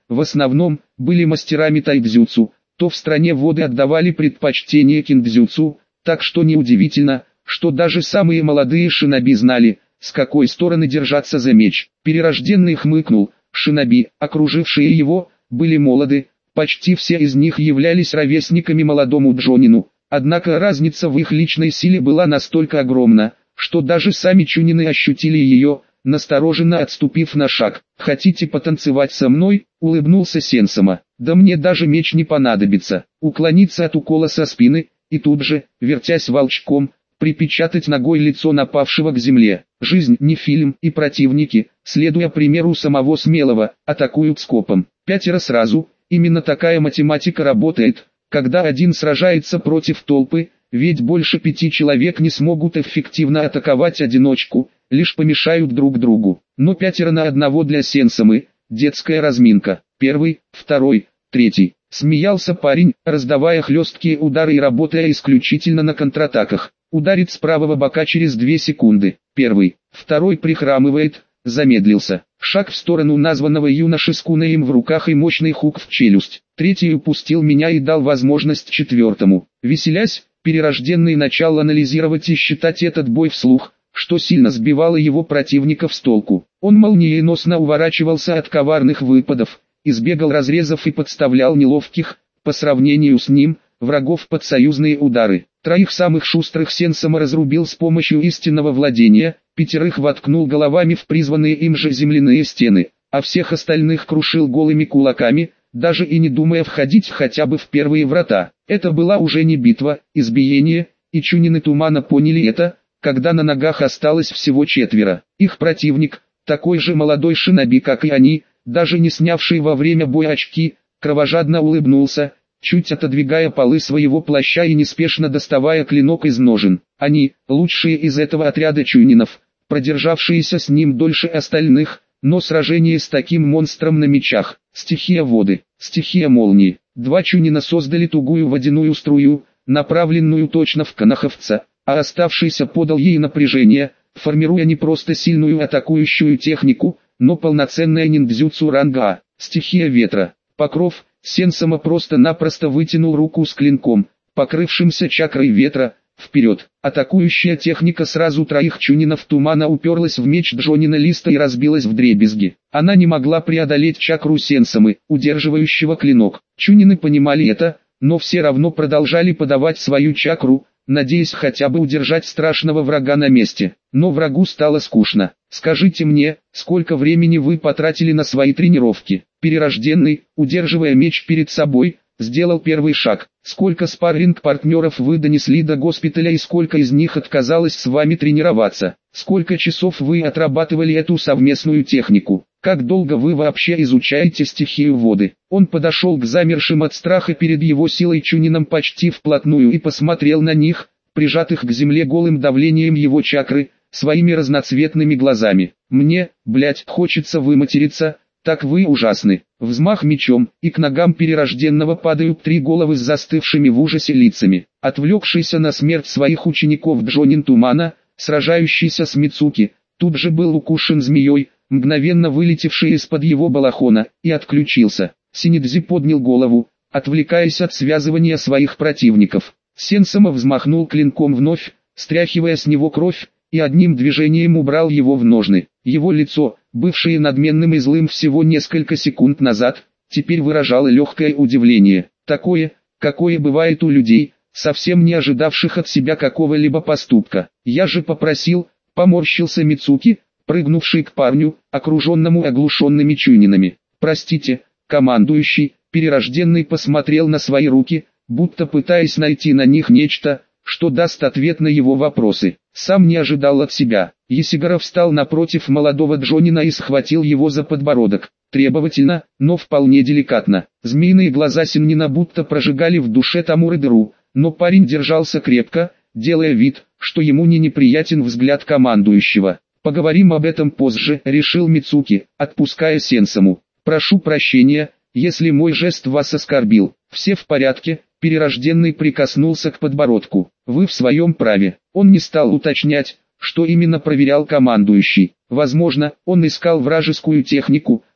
в основном, были мастерами тайцзюцу, то в стране воды отдавали предпочтение киндзюцу, так что неудивительно, что даже самые молодые шиноби знали, с какой стороны держаться за меч. Перерожденный хмыкнул, шиноби, окружившие его, были молоды, почти все из них являлись ровесниками молодому Джонину, однако разница в их личной силе была настолько огромна, что даже сами чунины ощутили ее, настороженно отступив на шаг. «Хотите потанцевать со мной?» — улыбнулся Сенсома. «Да мне даже меч не понадобится». Уклониться от укола со спины, и тут же, вертясь волчком, припечатать ногой лицо напавшего к земле. Жизнь не фильм, и противники, следуя примеру самого Смелого, атакуют скопом. Пятеро сразу, именно такая математика работает, когда один сражается против толпы, ведь больше пяти человек не смогут эффективно атаковать одиночку, лишь помешают друг другу. Но пятеро на одного для Сенсомы, детская разминка. Первый, второй, третий. Смеялся парень, раздавая хлесткие удары и работая исключительно на контратаках. Ударит с правого бока через две секунды. Первый, второй прихрамывает, замедлился. Шаг в сторону названного юноши с кунаем в руках и мощный хук в челюсть. Третий упустил меня и дал возможность четвертому. Веселясь, перерожденный начал анализировать и считать этот бой вслух, что сильно сбивало его противников с толку. Он молниеносно уворачивался от коварных выпадов, избегал разрезов и подставлял неловких, по сравнению с ним, врагов под союзные удары. Троих самых шустрых Сенсома разрубил с помощью истинного владения, пятерых воткнул головами в призванные им же земляные стены, а всех остальных крушил голыми кулаками, даже и не думая входить хотя бы в первые врата. Это была уже не битва, избиение, и чунины тумана поняли это, когда на ногах осталось всего четверо. Их противник, такой же молодой шиноби как и они, даже не снявший во время боя очки, кровожадно улыбнулся, чуть отодвигая полы своего плаща и неспешно доставая клинок из ножен. Они, лучшие из этого отряда чунинов, продержавшиеся с ним дольше остальных, но сражение с таким монстром на мечах. Стихия воды, стихия молнии. Два чунина создали тугую водяную струю, направленную точно в канаховца, а оставшийся подал ей напряжение, формируя не просто сильную атакующую технику, но полноценное ниндзюцу ранга А. Стихия ветра. Покров. Сенсома просто-напросто вытянул руку с клинком, покрывшимся чакрой ветра, вперед. Атакующая техника сразу троих чунинов тумана уперлась в меч Джонина Листа и разбилась вдребезги. Она не могла преодолеть чакру Сенсомы, удерживающего клинок. Чунины понимали это, но все равно продолжали подавать свою чакру, надеясь хотя бы удержать страшного врага на месте. Но врагу стало скучно. «Скажите мне, сколько времени вы потратили на свои тренировки?» Перерожденный, удерживая меч перед собой, сделал первый шаг. «Сколько спарринг-партнеров вы донесли до госпиталя и сколько из них отказалось с вами тренироваться? Сколько часов вы отрабатывали эту совместную технику? Как долго вы вообще изучаете стихию воды?» Он подошел к замершим от страха перед его силой чунинам почти вплотную и посмотрел на них, прижатых к земле голым давлением его чакры, своими разноцветными глазами. «Мне, блять, хочется выматериться, так вы ужасны». Взмах мечом, и к ногам перерожденного падают три головы с застывшими в ужасе лицами. Отвлекшийся на смерть своих учеников Джонин Тумана, сражающийся с Мицуки, тут же был укушен змеей, мгновенно вылетевшей из-под его балахона, и отключился. Синидзи поднял голову, отвлекаясь от связывания своих противников. Сенсома взмахнул клинком вновь, стряхивая с него кровь, и одним движением убрал его в ножны. Его лицо, бывшее надменным и злым всего несколько секунд назад, теперь выражало легкое удивление. Такое, какое бывает у людей, совсем не ожидавших от себя какого-либо поступка. «Я же попросил», — поморщился Мицуки, прыгнувший к парню, окруженному оглушенными чунинами. «Простите, командующий», — перерожденный посмотрел на свои руки, будто пытаясь найти на них нечто, что даст ответ на его вопросы. Сам не ожидал от себя. Есигара встал напротив молодого Джонина и схватил его за подбородок. Требовательно, но вполне деликатно. Змеиные глаза Синнина будто прожигали в душе Тамуры дыру, но парень держался крепко, делая вид, что ему не неприятен взгляд командующего. «Поговорим об этом позже», — решил Мицуки, отпуская Сенсому. «Прошу прощения, если мой жест вас оскорбил. Все в порядке?» Перерожденный прикоснулся к подбородку. «Вы в своем праве». Он не стал уточнять, что именно проверял командующий. Возможно, он искал вражескую технику,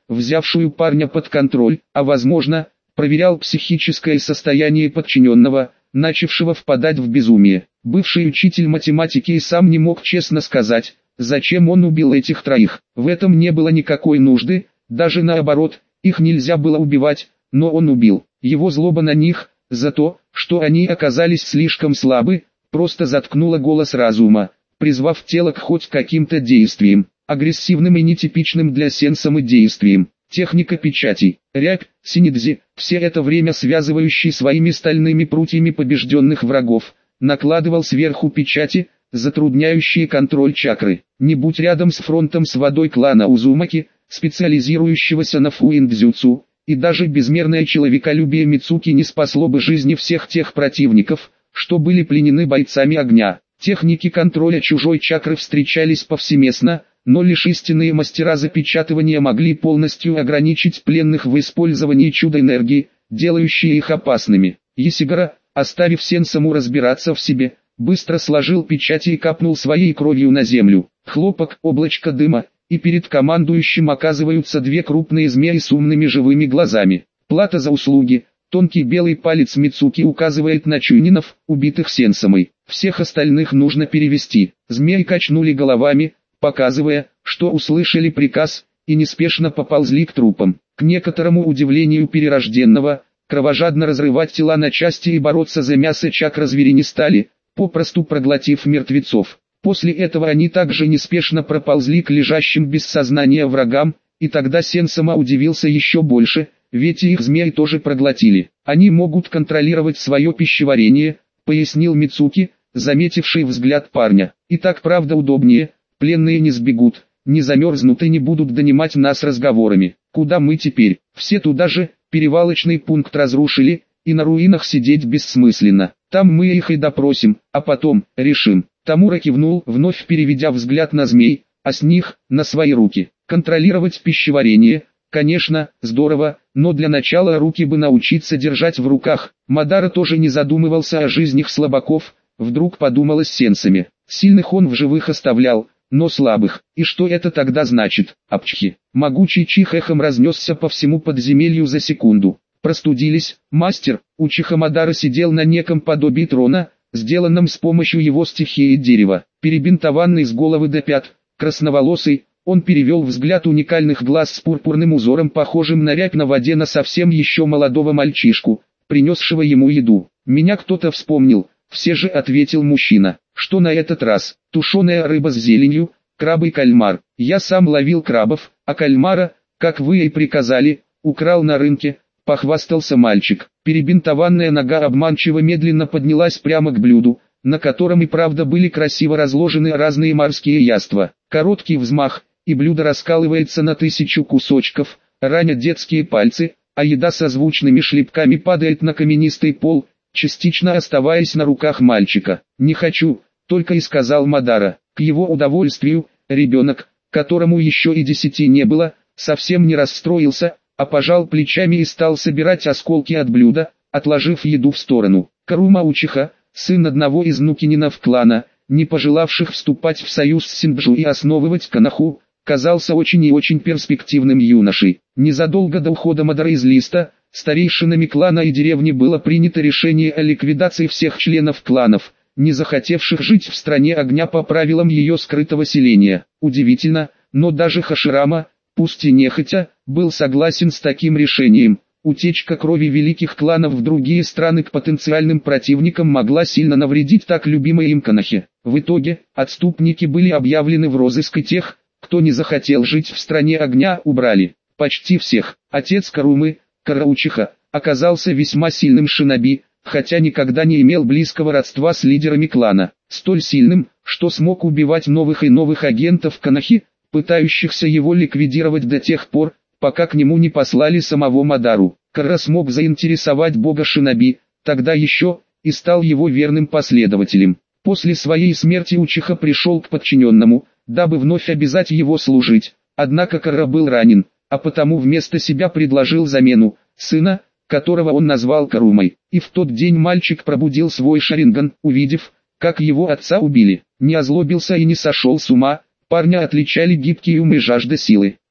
взявшую парня под контроль, а возможно, проверял психическое состояние подчиненного, начавшего впадать в безумие. Бывший учитель математики и сам не мог честно сказать, зачем он убил этих троих. В этом не было никакой нужды, даже наоборот, их нельзя было убивать, но он убил. Его злоба на них, за то, что они оказались слишком слабы, просто заткнула голос разума, призвав тело к хоть каким-то действиям, агрессивным и нетипичным для сенсомы действиям. Техника печатей, рябь, синидзи, все это время связывающий своими стальными прутьями побежденных врагов, накладывал сверху печати, затрудняющие контроль чакры. Не будь рядом с фронтом с водой клана Узумаки, специализирующегося на фуин-дзюцу, и даже безмерное человеколюбие Мицуки не спасло бы жизни всех тех противников, что были пленены бойцами огня. Техники контроля чужой чакры встречались повсеместно, но лишь истинные мастера запечатывания могли полностью ограничить пленных в использовании чудо-энергии, делающей их опасными. Есигара, оставив сенсому разбираться в себе, быстро сложил печати и капнул своей кровью на землю. Хлопок, облачко дыма, и перед командующим оказываются две крупные змеи с умными живыми глазами. Плата за услуги. Тонкий белый палец Мицуки указывает на чунинов, убитых сенсомой. Всех остальных нужно перевести. Змеи качнули головами, показывая, что услышали приказ, и неспешно поползли к трупам. К некоторому удивлению перерожденного, кровожадно разрывать тела на части и бороться за мясо чакра-звери не стали, попросту проглотив мертвецов. После этого они также неспешно проползли к лежащим без сознания врагам, и тогда Сенсома удивился еще больше, ведь и их змеи тоже проглотили. Они могут контролировать свое пищеварение, пояснил Мицуки, заметивший взгляд парня. И так правда удобнее, пленные не сбегут, не замерзнут и не будут донимать нас разговорами. Куда мы теперь? Все туда же, перевалочный пункт разрушили, и на руинах сидеть бессмысленно. Там мы их и допросим, а потом, решим. Тамура кивнул, вновь переведя взгляд на змей, а с них, на свои руки. Контролировать пищеварение, конечно, здорово, но для начала руки бы научиться держать в руках. Мадара тоже не задумывался о жизнях слабаков, вдруг подумалось сенсами. Сильных он в живых оставлял, но слабых. И что это тогда значит? Апчхи. Могучий чих эхом разнесся по всему подземелью за секунду. Простудились, мастер. Учиха Мадара сидел на неком подобии трона, сделанном с помощью его стихии дерева. Перебинтованный с головы до пят, красноволосый, он перевел взгляд уникальных глаз с пурпурным узором, похожим на рябь на воде, на совсем еще молодого мальчишку, принесшего ему еду. «Меня кто-то вспомнил», — все же ответил мужчина. «Что на этот раз? Тушеная рыба с зеленью, крабы и кальмар. Я сам ловил крабов, а кальмара, как вы и приказали, украл на рынке», — похвастался мальчик. Перебинтованная нога обманчиво медленно поднялась прямо к блюду, на котором и правда были красиво разложены разные морские яства. Короткий взмах, и блюдо раскалывается на тысячу кусочков, ранят детские пальцы, а еда со звучными шлепками падает на каменистый пол, частично оставаясь на руках мальчика. «Не хочу», — только и сказал Мадара. К его удовольствию, ребенок, которому еще и десяти не было, совсем не расстроился, а пожал плечами и стал собирать осколки от блюда, отложив еду в сторону. Карума Учиха, сын одного из нукининов клана, не пожелавших вступать в союз с Синджу и основывать Канаху, казался очень и очень перспективным юношей. Незадолго до ухода Мадара из Листа, старейшинами клана и деревни было принято решение о ликвидации всех членов кланов, не захотевших жить в стране огня по правилам ее скрытого селения. Удивительно, но даже Хаширама, пусть и нехотя, был согласен с таким решением. Утечка крови великих кланов в другие страны к потенциальным противникам могла сильно навредить так любимой им Канахе. В итоге, отступники были объявлены в розыск, и тех, кто не захотел жить в стране огня, убрали. Почти всех. Отец Карумы, Караучиха, оказался весьма сильным шиноби, хотя никогда не имел близкого родства с лидерами клана. Столь сильным, что смог убивать новых и новых агентов Канахи, пытающихся его ликвидировать до тех пор, пока к нему не послали самого Мадару. Кара смог заинтересовать бога шиноби, тогда еще, и стал его верным последователем. После своей смерти Учиха пришел к подчиненному, дабы вновь обязать его служить, однако Кара был ранен, а потому вместо себя предложил замену, сына, которого он назвал Карумой. И в тот день мальчик пробудил свой шаринган, увидев, как его отца убили. Не озлобился и не сошел с ума, парня отличали гибкий ум и жажда силы.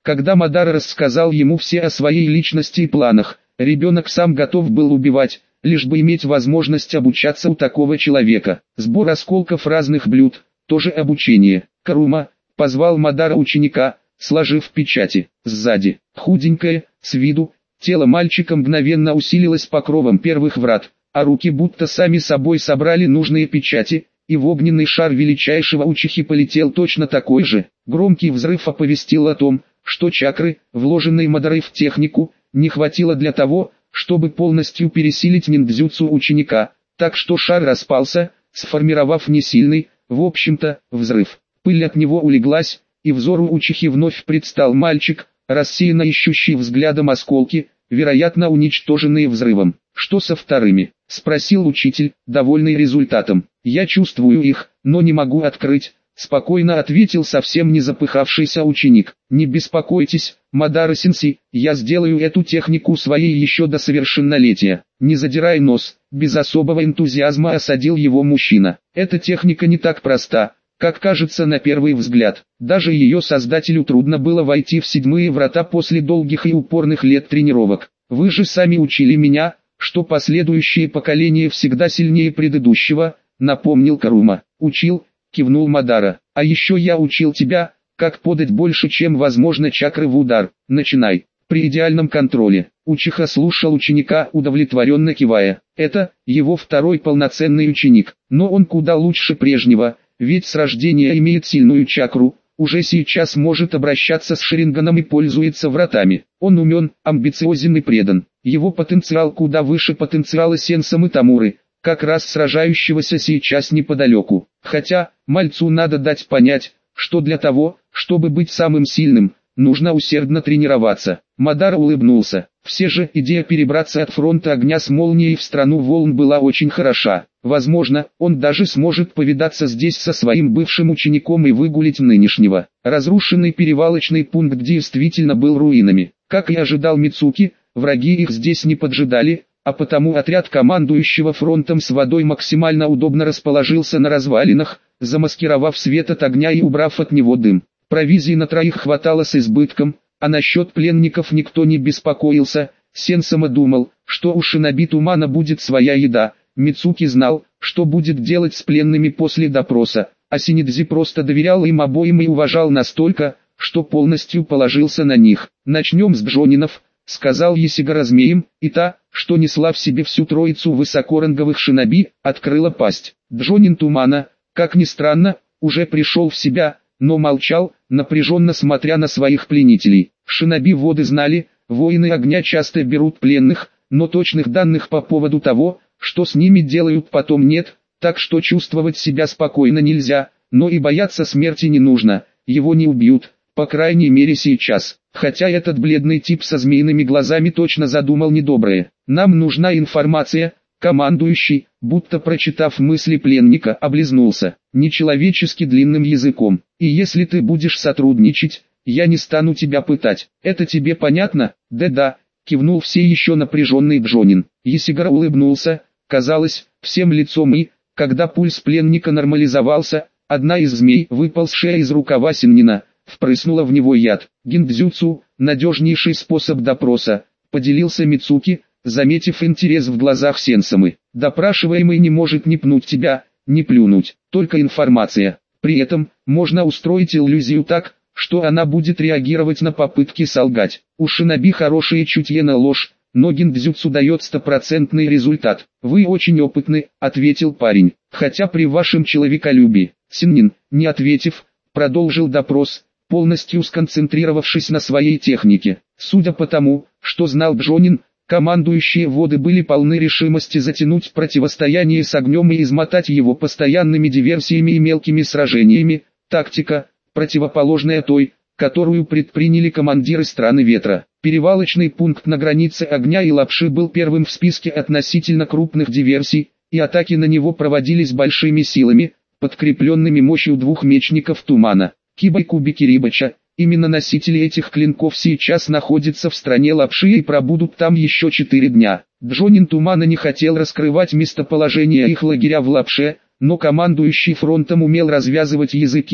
Когда Мадар рассказал ему все о своей личности и планах, ребенок сам готов был убивать, лишь бы иметь возможность обучаться у такого человека. Сбор осколков разных блюд, тоже обучение. Карума позвал Мадара ученика, сложив печати. Сзади, худенькое, с виду, тело мальчика мгновенно усилилось покровом первых врат, а руки будто сами собой собрали нужные печати, и в огненный шар величайшего учихи полетел точно такой же. Громкий взрыв оповестил о том, что чакры, вложенной Мадарой в технику, не хватило для того, чтобы полностью пересилить ниндзюцу ученика, так что шар распался, сформировав несильный, в общем-то, взрыв. Пыль от него улеглась, и взору учихи вновь предстал мальчик, рассеянно ищущий взглядом осколки, вероятно уничтоженные взрывом. «Что со вторыми?» – спросил учитель, довольный результатом. «Я чувствую их, но не могу открыть», – спокойно ответил совсем не запыхавшийся ученик. «Не беспокойтесь, Мадара-сенсей, я сделаю эту технику своей еще до совершеннолетия». Не задирай нос, без особого энтузиазма осадил его мужчина. «Эта техника не так проста, как кажется на первый взгляд. Даже ее создателю трудно было войти в седьмые врата после долгих и упорных лет тренировок. Вы же сами учили меня, что последующие поколения всегда сильнее предыдущего», — напомнил Карума. «Учил», — кивнул Мадара. «А еще я учил тебя, как подать больше, чем возможно чакры в удар. Начинай». При идеальном контроле, учиха слушал ученика, удовлетворенно кивая. Это его второй полноценный ученик, но он куда лучше прежнего, ведь с рождения имеет сильную чакру, уже сейчас может обращаться с Шаринганом и пользуется вратами. Он умен, амбициозен и предан. Его потенциал куда выше потенциала Сенсамы Тамуры, как раз сражающегося сейчас неподалеку. Хотя, мальцу надо дать понять, что для того, чтобы быть самым сильным, нужно усердно тренироваться. Мадар улыбнулся. Все же идея перебраться от фронта огня с молнией в страну волн была очень хороша. Возможно, он даже сможет повидаться здесь со своим бывшим учеником и выгулить нынешнего. Разрушенный перевалочный пункт действительно был руинами. Как и ожидал Мицуки, враги их здесь не поджидали, а потому отряд командующего фронтом с водой максимально удобно расположился на развалинах, замаскировав свет от огня и убрав от него дым. Провизии на троих хватало с избытком, а насчет пленников никто не беспокоился. Сенсама думал, что у шиноби Тумана будет своя еда. Мицуки знал, что будет делать с пленными после допроса, а Синидзи просто доверял им обоим и уважал настолько, что полностью положился на них. «Начнем с Джонинов», — сказал Есигара змеем, и та, что несла в себе всю троицу высокоранговых шиноби, открыла пасть. Джонин Тумана, как ни странно, уже пришел в себя, но молчал, напряженно смотря на своих пленителей. Шиноби воды знали, воины огня часто берут пленных, но точных данных по поводу того, что с ними делают потом нет, так что чувствовать себя спокойно нельзя, но и бояться смерти не нужно, его не убьют, по крайней мере сейчас. Хотя этот бледный тип со змеиными глазами точно задумал недоброе. «Нам нужна информация», командующий, будто прочитав мысли пленника, облизнулся, нечеловечески длинным языком. «И если ты будешь сотрудничать, я не стану тебя пытать. Это тебе понятно?» «Да-да», кивнул все еще напряженный Джонин. Есигара улыбнулся, казалось, всем лицом и, когда пульс пленника нормализовался, одна из змей, выползшая из рукава Синнина, впрыснула в него яд. «Гиндзюцу, надежнейший способ допроса», поделился Мицуки, заметив интерес в глазах Сенсамы. «Допрашиваемый не может ни пнуть тебя, ни плюнуть, только информация. При этом, можно устроить иллюзию так, что она будет реагировать на попытки солгать. У шиноби хорошее чутье на ложь, но гиндзюцу дает стопроцентный результат. Вы очень опытны», — ответил парень. «Хотя при вашем человеколюбии». Синнин, не ответив, продолжил допрос, полностью сконцентрировавшись на своей технике. Судя по тому, что знал Джонин, командующие воды были полны решимости затянуть противостояние с огнем и измотать его постоянными диверсиями и мелкими сражениями. Тактика, противоположная той, которую предприняли командиры страны ветра. Перевалочный пункт на границе огня и лапши был первым в списке относительно крупных диверсий, и атаки на него проводились большими силами, подкрепленными мощью двух мечников тумана. Киба и Куби Кирибача, именно носители этих клинков сейчас находятся в стране лапши и пробудут там еще четыре дня. Джонин Тумана не хотел раскрывать местоположение их лагеря в лапше, но командующий фронтом умел развязывать языки,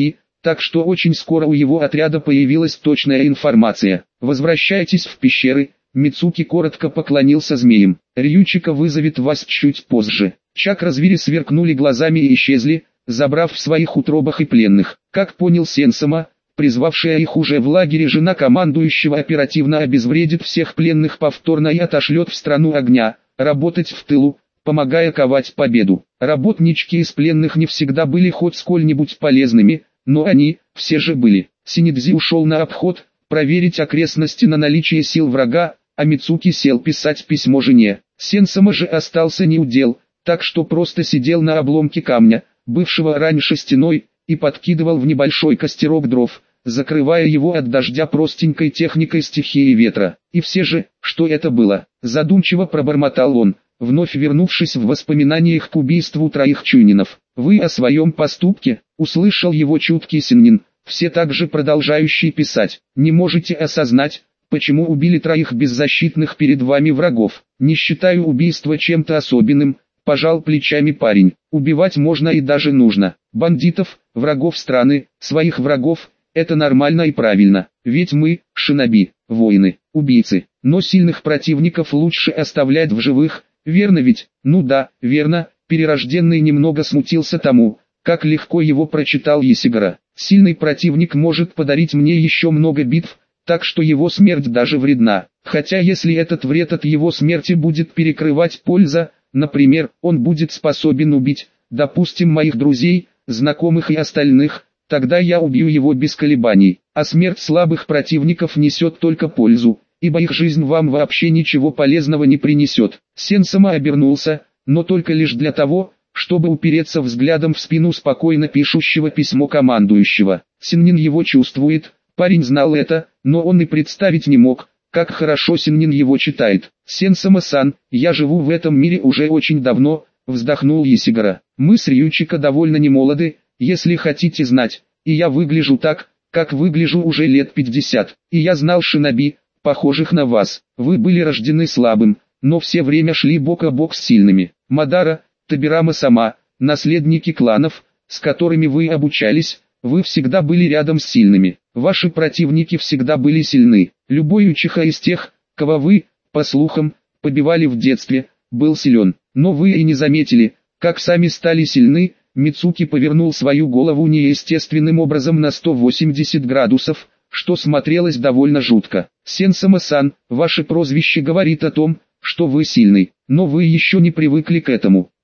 так что очень скоро у его отряда появилась точная информация. «Возвращайтесь в пещеры», Мицуки коротко поклонился змеям. «Рючика вызовет вас чуть позже». Чакра-звери сверкнули глазами и исчезли, забрав в своих утробах и пленных. Как понял Сенсама, призвавшая их уже в лагере жена командующего оперативно обезвредит всех пленных повторно и отошлет в страну огня, работать в тылу, помогая ковать победу. Работнички из пленных не всегда были хоть сколь-нибудь полезными, но они, все же были. Синидзи ушел на обход, проверить окрестности на наличие сил врага, а Мицуки сел писать письмо жене. Сенсама же остался неудел, так что просто сидел на обломке камня, бывшего раньше стеной, и подкидывал в небольшой костерок дров, закрывая его от дождя простенькой техникой стихии ветра. И все же, что это было? Задумчиво пробормотал он, вновь вернувшись в воспоминаниях к убийству троих чунинов. «Вы о своем поступке?» — услышал его чуткий Синнин, все так же продолжающий писать. «Не можете осознать, почему убили троих беззащитных перед вами врагов? Не считаю убийство чем-то особенным», — пожал плечами парень. «Убивать можно и даже нужно. Бандитов, врагов страны, своих врагов, это нормально и правильно. Ведь мы, шиноби, воины, убийцы. Но сильных противников лучше оставлять в живых, верно ведь?» «Ну да, верно». Перерожденный немного смутился тому, как легко его прочитал Есигара. «Сильный противник может подарить мне еще много битв, так что его смерть даже вредна. Хотя если этот вред от его смерти будет перекрывать польза, например, он будет способен убить, допустим, моих друзей, знакомых и остальных, тогда я убью его без колебаний. А смерть слабых противников несет только пользу, ибо их жизнь вам вообще ничего полезного не принесет». Сенсама обернулся, но только лишь для того, чтобы упереться взглядом в спину спокойно пишущего письмо командующего. Синнин его чувствует, парень знал это, но он и представить не мог, как хорошо Синнин его читает. «Сенсама-сан, я живу в этом мире уже очень давно», — вздохнул Есигара. «Мы с Рючика довольно немолоды, если хотите знать, и я выгляжу так, как выгляжу уже лет пятьдесят. И я знал шиноби, похожих на вас. Вы были рождены слабым, но все время шли бок о бок с сильными. Мадара, Табирама сама, наследники кланов, с которыми вы обучались, вы всегда были рядом с сильными. Ваши противники всегда были сильны. Любой учиха из тех, кого вы, по слухам, побивали в детстве, был силен. Но вы и не заметили, как сами стали сильны». Мицуки повернул свою голову неестественным образом на сто восемьдесят градусов, что смотрелось довольно жутко. «Сенсама-сан, ваше прозвище говорит о том, что вы сильный, но вы еще не привыкли к этому.